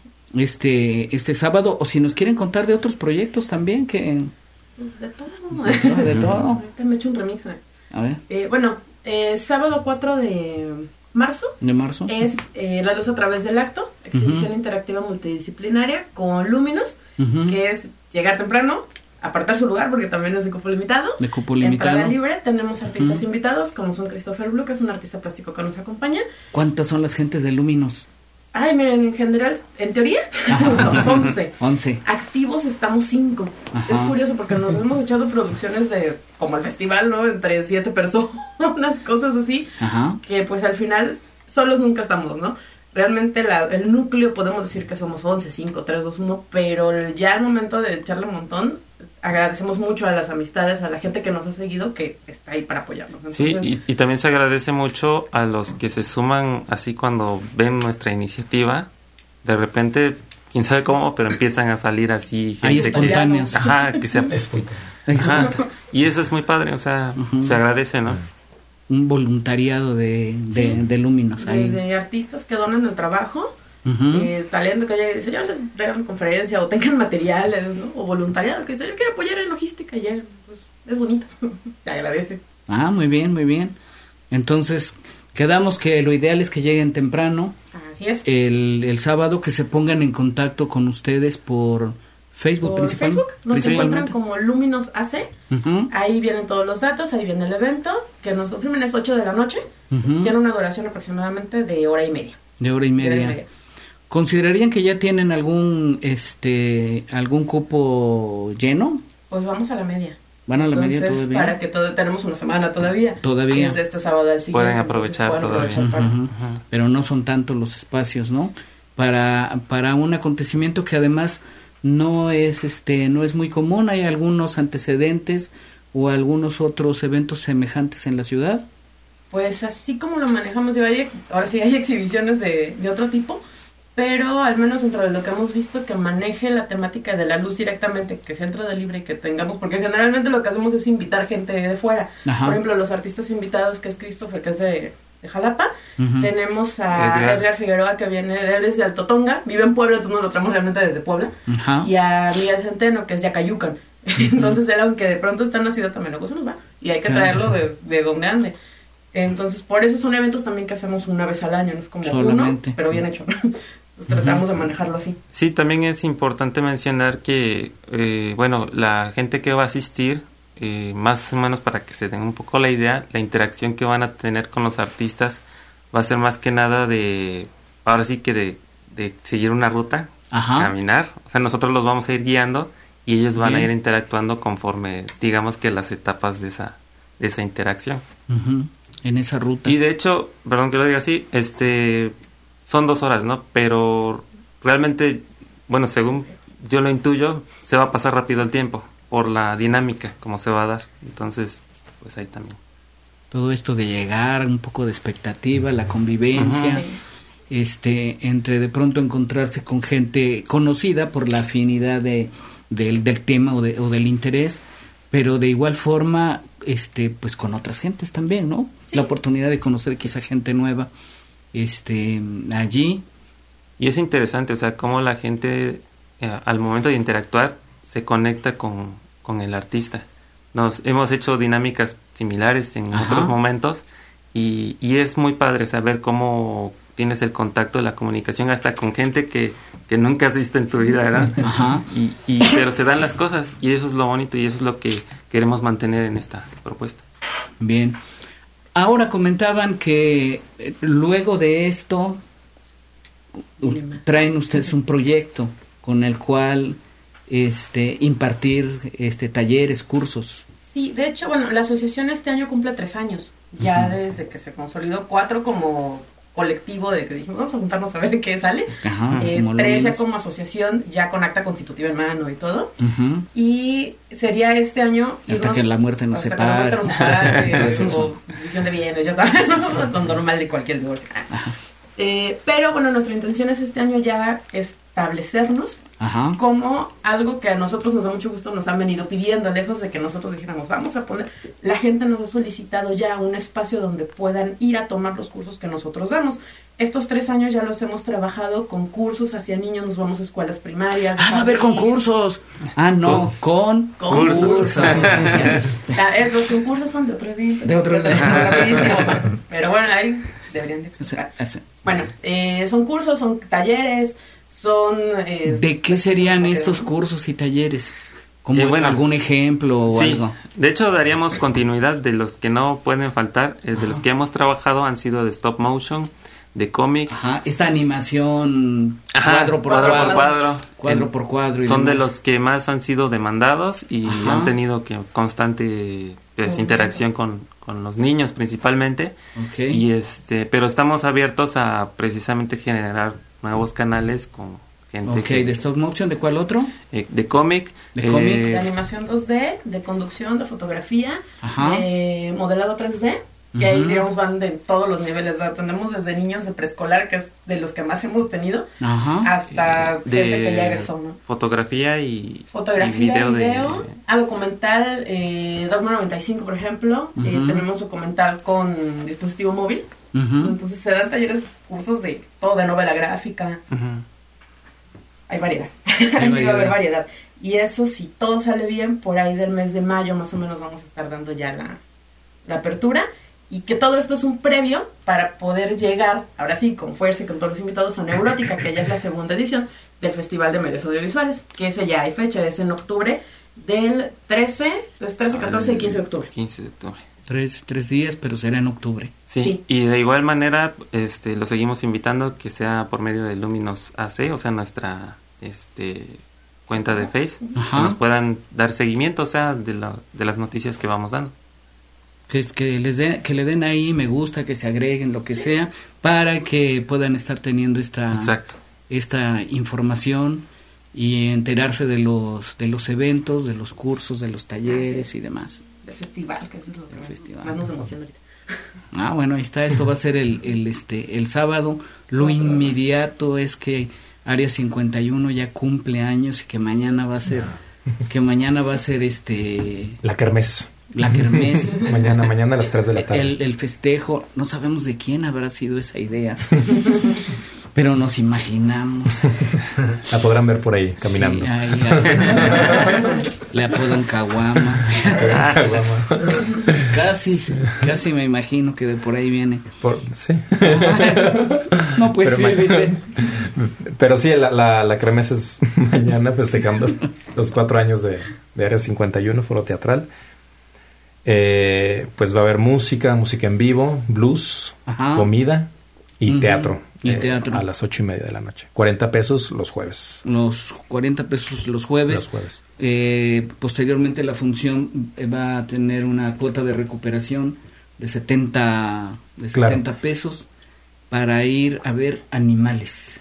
este este sábado, o si nos quieren contar de otros proyectos también que de todo de todo, de todo. Ahorita me he hecho un remix, ¿eh? A ver. Eh, bueno, eh, sábado cuatro de marzo. De marzo. Es eh, La Luz a Través del Acto, exhibición uh-huh. interactiva multidisciplinaria con Luminos, uh-huh. que es llegar temprano, apartar su lugar porque también es de cupo limitado. De cupo limitado. Entrada libre. Tenemos artistas uh-huh. invitados como son Christopher Blue, que es un artista plástico que nos acompaña. ¿Cuántas son las gentes de Luminos? Ay, miren, en general, en teoría, somos once. once. Activos estamos cinco. Ajá. Es curioso porque nos hemos echado producciones de, como el festival, ¿no? Entre siete personas, cosas así. Ajá. Que pues al final, solos nunca estamos, ¿no? Realmente la, el núcleo podemos decir que somos once, cinco, tres, dos, uno, pero ya al momento de echarle un montón, agradecemos mucho a las amistades, a la gente que nos ha seguido, que está ahí para apoyarnos. Entonces, sí, y, y también se agradece mucho a los que se suman así cuando ven nuestra iniciativa. De repente, quién sabe cómo, pero empiezan a salir así gente. Hay espontáneos. Que, ajá, que se... Ajá, y eso es muy padre, o sea, uh-huh. se agradece, ¿no? Un voluntariado de, de, sí. de Luminos. Ahí. Desde artistas que donan el trabajo, uh-huh. eh, talento que haya y dice, yo les regalo conferencia o tengan materiales, ¿no? O voluntariado que dice, yo quiero apoyar en logística y pues, es bonito, se agradece. Ah, muy bien, muy bien. Entonces, quedamos que lo ideal es que lleguen temprano. Así es. El, el sábado, que se pongan en contacto con ustedes por Facebook, por principal, Facebook nos principalmente. encuentran como Luminos A C, uh-huh. ahí vienen todos los datos, ahí viene el evento, que nos confirmen es ocho de la noche, uh-huh. tiene una duración aproximadamente de hora y media. De hora y media. De hora y media. ¿Considerarían que ya tienen algún este algún cupo lleno? Pues vamos a la media. ¿Van a la Entonces, media todavía? Para que todo, tenemos una semana todavía. Todavía. Desde este sábado al siguiente. Pueden aprovechar pueden todavía. Aprovechar para... uh-huh. Uh-huh. Pero no son tantos los espacios, ¿no? Para para un acontecimiento que además no es este no es muy común. Hay algunos antecedentes o algunos otros eventos semejantes en la ciudad. Pues así como lo manejamos, yo hay, ahora sí hay exhibiciones de, de otro tipo, pero al menos dentro de lo que hemos visto, que maneje la temática de la luz directamente, que sea entrada libre y que tengamos, porque generalmente lo que hacemos es invitar gente de fuera. Ajá. Por ejemplo, los artistas invitados, que es Christopher, que es de, de Jalapa, uh-huh. tenemos a Edgar. Edgar Figueroa, que viene, él es de Alto Tonga, vive en Puebla, entonces nos lo traemos realmente desde Puebla, uh-huh. y a Miguel Centeno, que es de Acayucan. Uh-huh. Entonces él, aunque de pronto está en la ciudad, también luego se nos va, y hay que traerlo de, de donde ande. Entonces, por eso son eventos también que hacemos una vez al año, no es como solamente uno, pero bien hecho. Pues tratamos uh-huh. de manejarlo así. Sí, también es importante mencionar que, eh, bueno, la gente que va a asistir eh, más o menos para que se den un poco la idea, la interacción que van a tener con los artistas va a ser más que nada de, ahora sí que de, de seguir una ruta, Ajá. caminar, o sea, nosotros los vamos a ir guiando y ellos van Bien. a ir interactuando conforme, digamos que las etapas de esa, de esa interacción. Uh-huh. En esa ruta. Y de hecho, perdón que lo diga así, este, son dos horas, ¿no? Pero realmente, bueno, según yo lo intuyo, se va a pasar rápido el tiempo por la dinámica, como se va a dar. Entonces, pues ahí también. Todo esto de llegar, un poco de expectativa, la convivencia, uh-huh. este, entre de pronto encontrarse con gente conocida por la afinidad de, del, del tema o, de, o del interés, pero de igual forma, este, pues con otras gentes también, ¿no? Sí. La oportunidad de conocer quizá gente nueva, este, allí. Y es interesante, o sea, cómo la gente, eh, al momento de interactuar, se conecta con, con el artista. Nos hemos hecho dinámicas similares en Ajá. otros momentos y, y es muy padre saber cómo tienes el contacto, la comunicación hasta con gente que, que nunca has visto en tu vida, ¿verdad? Ajá. Y, y, pero se dan las cosas y eso es lo bonito y eso es lo que queremos mantener en esta propuesta. Bien. Ahora comentaban que eh, luego de esto uh, traen ustedes un proyecto con el cual este impartir este talleres, cursos. Sí, de hecho, bueno, la asociación este año cumple tres años, ya uh-huh. desde que se consolidó, cuatro como colectivo de que dijimos, vamos a juntarnos a ver qué sale, Ajá, eh, tres ya como asociación, ya con acta constitutiva en mano y todo, uh-huh. y sería este año... Hasta irnos, que la muerte nos separe. Hasta que la muerte nos separe, o división de bienes, ya sabes, lo normal de cualquier divorcio. Eh, pero bueno, nuestra intención es este año ya establecernos Ajá. como algo que a nosotros nos da mucho gusto, nos han venido pidiendo, lejos de que nosotros dijéramos, vamos a poner, la gente nos ha solicitado ya un espacio donde puedan ir a tomar los cursos que nosotros damos. Estos tres años ya los hemos trabajado con cursos hacia niños, nos vamos a escuelas primarias. Ah, va a haber concursos. Ah, no, con, con concursos. Es, los concursos son de otro evento. De otro evento. Pero bueno, ahí deberían de explicar. Bueno, eh, son cursos, son talleres, son... Eh, ¿De qué serían estos cursos y talleres? ¿Como eh, bueno, algún ejemplo o sí, algo? De hecho, daríamos continuidad de los que no pueden faltar. Eh, de los que hemos trabajado han sido de stop motion, de cómic. Ajá, esta animación Ajá, cuadro por cuadro. cuadro. Por cuadro, cuadro, en, por cuadro y son demás. De los que más han sido demandados y Ajá. han tenido que constante pues, interacción con, con los niños principalmente. Okay. Y este, pero estamos abiertos a precisamente generar nuevos canales con gente. Ok, que, ¿de stop motion? ¿De cuál otro? Eh, de cómic. De cómic. Eh, de animación dos D, de conducción, de fotografía, Ajá. de modelado tres D. Que ahí, digamos, van de todos los niveles. ¿No? Tenemos desde niños de preescolar, que es de los que más hemos tenido, Ajá. hasta eh, gente que ya egresó, ¿no? Fotografía y, fotografía, y video. video de... a documental, eh, Dogma noventa y cinco, por ejemplo. Uh-huh. eh, tenemos documental con dispositivo móvil. Uh-huh. Entonces se dan talleres, cursos de todo, de novela gráfica. Uh-huh. Hay variedad. Hay variedad. Va a haber variedad. Y eso, si todo sale bien, por ahí del mes de mayo más o menos vamos a estar dando ya la, la apertura. Y que todo esto es un previo para poder llegar, ahora sí, con fuerza y con todos los invitados, a Neurótica, que ya es la segunda edición del Festival de Medios Audiovisuales, que ese ya hay fecha, es en octubre del trece, es trece, catorce y quince de octubre. quince de octubre. Tres, tres días, pero será en octubre. Sí, sí, y de igual manera este, lo seguimos invitando que sea por medio de Luminos A C, o sea, nuestra este, cuenta de Face, Ajá. que nos puedan dar seguimiento, o sea, de, la, de las noticias que vamos dando. Que, es que, les de, que le den ahí me gusta, que se agreguen lo que sea, para que puedan estar teniendo esta, Exacto. esta información y enterarse de los de los eventos, de los cursos, de los talleres y demás. Del festival, que eso es lo que festival. más nos emociona ahorita. Ah, bueno, ahí está, esto va a ser el, el, este, el sábado. Lo inmediato es que Área cincuenta y uno ya cumple años y que mañana va a ser, que mañana va a ser este... La kermés. La kermés. mañana, mañana a las tres de la tarde. El, el festejo, no sabemos de quién habrá sido esa idea, pero nos imaginamos. La podrán ver por ahí, caminando. Sí, ahí, ahí. Le apodan Caguama. casi, casi me imagino que de por ahí viene. Por, sí. No, pues pero sí, ma- dice. Pero sí, la, la, la kermés es mañana festejando los cuatro años de, de Área cincuenta y uno, Foro Teatral. Eh, pues va a haber música, música en vivo, blues, Ajá. comida y Ujú. teatro. Y eh, teatro. A las ocho y media de la noche. cuarenta pesos los jueves. Los cuarenta pesos los jueves. Los jueves. Eh, posteriormente la función eh, va a tener una cuota de recuperación de setenta, de Claro. setenta pesos para ir a ver animales.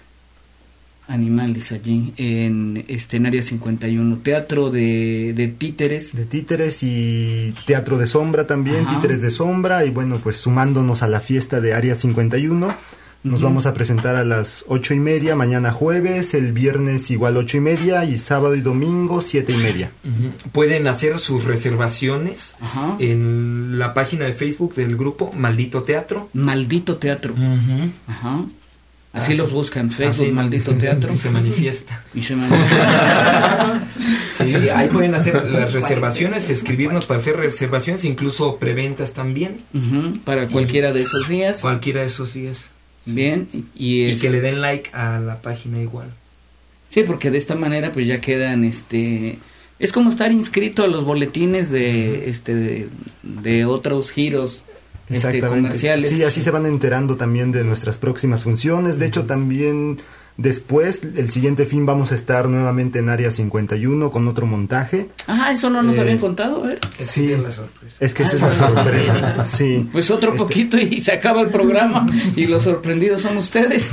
Animales allí en este en área cincuenta y uno. Teatro de, de títeres. De títeres y teatro de sombra también, Ajá. títeres de sombra. Y bueno, pues sumándonos a la fiesta de Área cincuenta y uno, nos Ujú. vamos a presentar a las ocho y media, mañana jueves, el viernes igual ocho y media y sábado y domingo siete y media. Ujú. Pueden hacer sus reservaciones Ajá. en la página de Facebook del grupo Maldito Teatro. Maldito Teatro. Ujú. Ajá. Así Así- los buscan, Facebook, así Maldito Teatro. Y se manifiesta. Y se manifiesta. Sí, ahí pueden hacer las reservaciones, escribirnos para hacer reservaciones, incluso preventas también. Ujú, para cualquiera de esos días. Cualquiera de esos días. Bien. Y, y Y es- que le den like a la página igual. Sí, porque de esta manera pues ya quedan, este, es como estar inscrito a los boletines de, este, de, de otros giros, este, comerciales. Sí, así se van enterando también de nuestras próximas funciones. De hecho, también después, el siguiente fin, vamos a estar nuevamente en Área cincuenta y uno con otro montaje. Ah, eso no nos Eh, habían contado, a ver. Sí, es la sorpresa. es que esa es Ah, la sorpresa. Sí. Pues otro Este- poquito y se acaba el programa y los sorprendidos son ustedes.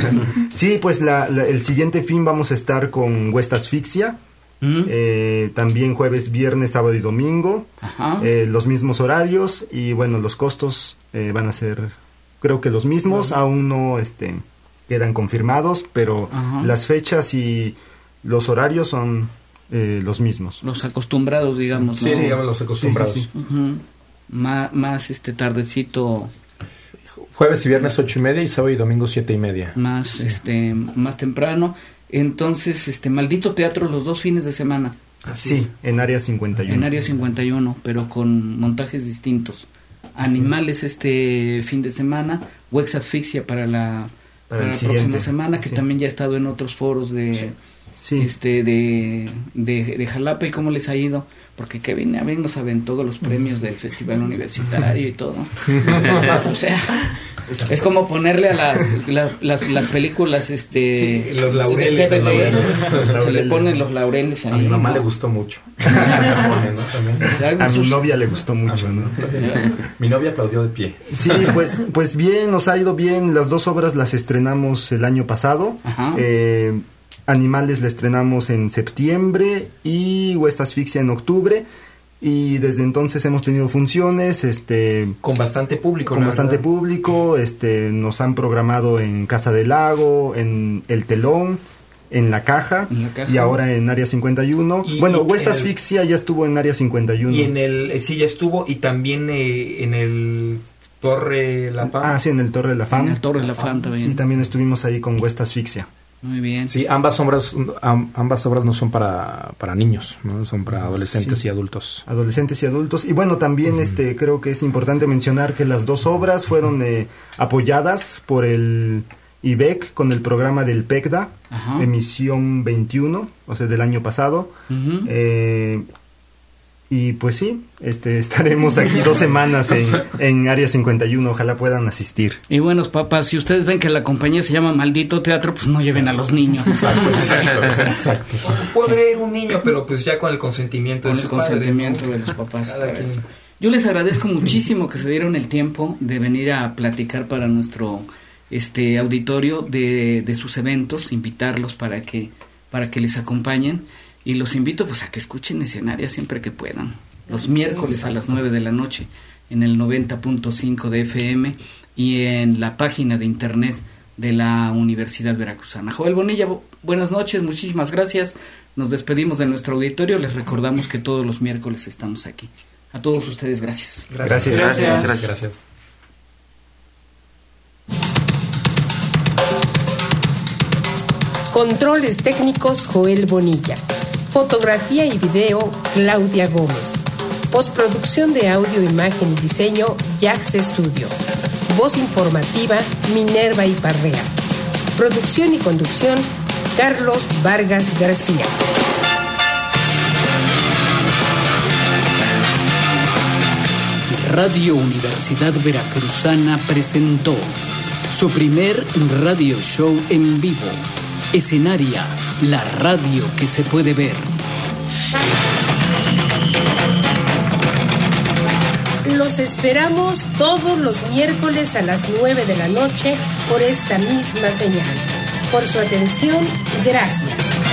Sí, pues la- la- el siguiente fin vamos a estar con West Asfixia. ¿Mm? Eh, también jueves, viernes, sábado y domingo. Ajá. Eh, los mismos horarios y bueno, los costos eh, van a ser creo que los mismos. Aún no este, quedan confirmados, pero Ajá. las fechas y los horarios son eh, los mismos. Los acostumbrados, digamos. Sí, ¿no? digamos los acostumbrados. Sí, sí, Ujú. Má- más este tardecito, Jueves y viernes ocho y media y sábado y domingo siete y media. más este más temprano. Entonces, este Maldito Teatro los dos fines de semana. Sí, en Área cincuenta y uno. En área cincuenta y uno, pero con montajes distintos. Animales este fin de semana, Wex Asfixia para la Para para, el la siguiente, próxima semana, que sí. también ya ha estado en otros foros de Sí. este de, de, de Jalapa. ¿Y cómo les ha ido? Porque Kevin Avin nos aventó los premios del Festival Universitario y todo. O sea, es como ponerle a las, la- las, las películas este Sí, los laureles, D V D, los laureles. se Los le laureles. ponen los laureles ahí. A mi mamá ¿no? le gustó mucho. También. A mi novia le gustó mucho, ¿no? Mi novia aplaudió de pie. Sí, pues, pues bien, nos ha ido bien. Las dos obras las estrenamos el año pasado. Ajá. Eh, Animales la estrenamos en septiembre y West Asfixia en octubre. Y desde entonces hemos tenido funciones, este, Con bastante público. con la bastante verdad. público. Este, nos han programado en Casa del Lago, en El Telón, en La Caja, En La Caja. y ahora en Área cincuenta y uno. Y- Bueno, y West el- Asfixia ya estuvo en Área cincuenta y uno. Y en el, eh, sí, ya estuvo, y también eh, en el Torre La Paz. Ah, sí, en el Torre de la En Fama. el Torre de la Fama también. Sí, también estuvimos ahí con West Asfixia. Muy bien. Sí, ambas obras, am- ambas obras no son para, para niños, ¿no? Son para adolescentes Sí. y adultos. Adolescentes y adultos. Y bueno, también este creo que es importante mencionar que las dos obras fueron eh, apoyadas por el I B E C con el programa del PECDA, Ajá. emisión veintiuno, o sea, del año pasado. Ujú. Eh, y pues sí, este estaremos aquí dos semanas en, en Área cincuenta y uno, ojalá puedan asistir. Y bueno, papás, si ustedes ven que la compañía se llama Maldito Teatro, pues no lleven a los niños. Exacto. Podría ir un niño, pero pues ya con el consentimiento Con de el su padre, consentimiento ¿no? de los papás. Cada para quien. eso. Yo les agradezco muchísimo que se dieron el tiempo de venir a platicar para nuestro este auditorio de, de sus eventos, invitarlos para que para que les acompañen, y los invito pues a que escuchen Escenaria siempre que puedan, los miércoles a las nueve de la noche en el noventa punto cinco de F M y en la página de internet de la Universidad Veracruzana. Joel Bonilla, bu- buenas noches, muchísimas gracias. Nos despedimos de nuestro auditorio, les recordamos que todos los miércoles estamos aquí. A todos ustedes, gracias. Gracias. Gracias. Gracias. Gracias. Controles técnicos Joel Bonilla. Fotografía y video Claudia Gómez. Postproducción de audio, imagen y diseño Jax Studio. Voz informativa Minerva Iparrea. Producción y conducción Carlos Vargas García. Radio Universidad Veracruzana presentó su primer radio show en vivo. Escenaria, la radio que se puede ver. Los esperamos todos los miércoles a las nueve de la noche por esta misma señal. Por su atención, gracias.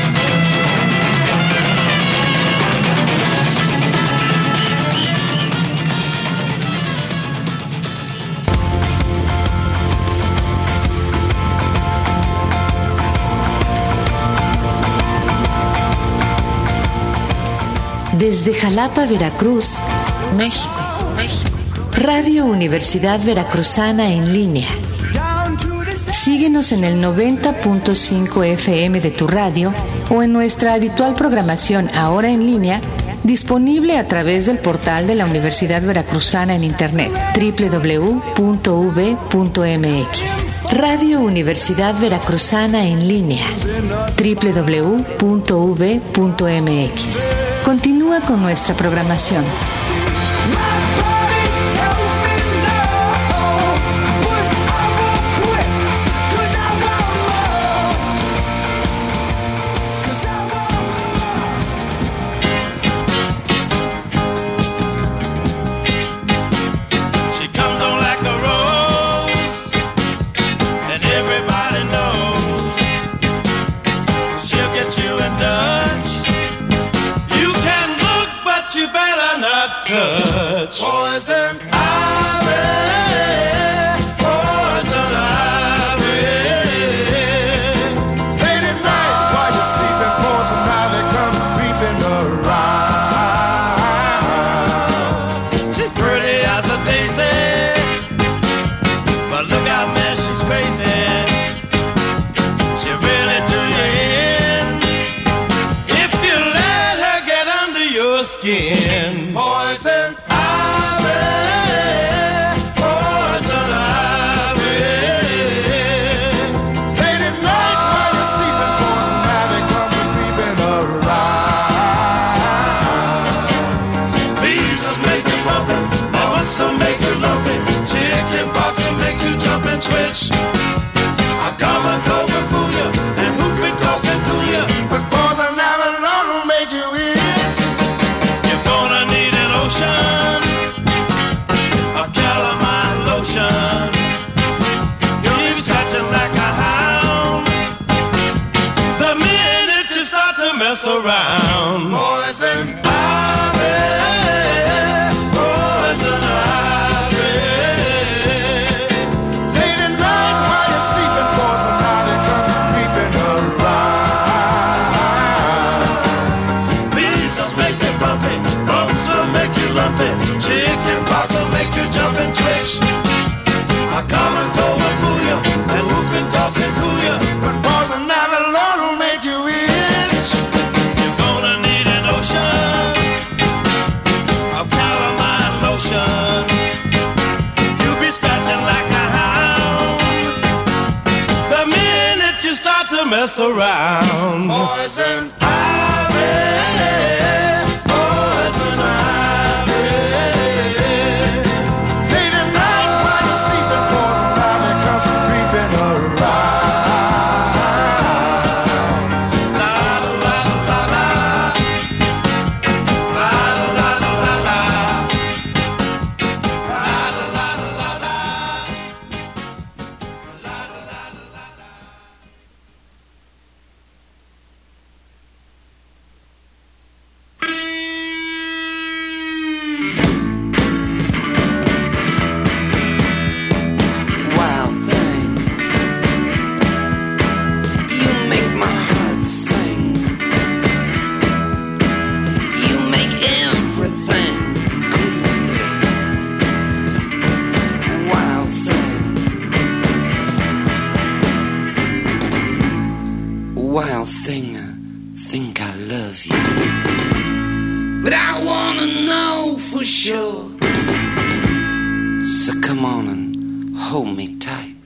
Desde Jalapa, Veracruz, México. Radio Universidad Veracruzana en línea. Síguenos en el noventa punto cinco F M de tu radio o en nuestra habitual programación ahora en línea, disponible a través del portal de la Universidad Veracruzana en internet, doble u doble u doble u punto u v punto m x. Radio Universidad Veracruzana en línea, doble u doble u doble u punto u v punto m x. Continúa con nuestra programación. Poison ivy, poison ivy. Late at night while you're sleeping, poison ivy comes creeping around. She's pretty as a daisy, but look out, man, she's crazy. She really do you in if you let her get under your skin. Poison twitch. I come and go and fool you, and who can talk and do you? But poison ivy alone will make you itch. You're gonna need an ocean of calamine lotion. You'll be scratching like a hound the minute you start to mess around. Poison ivy, poison ivy. Chicken pox will make you jump and twitch. I come and go and fool you, and who can cough and cool you? But poison ivy alone will make you itch. You're gonna need an ocean of calamine lotion. You'll be scratching like a hound the minute you start to mess around. Poison ivy. Wild thing, I think I love you, but I wanna know for sure. So come on and hold me tight.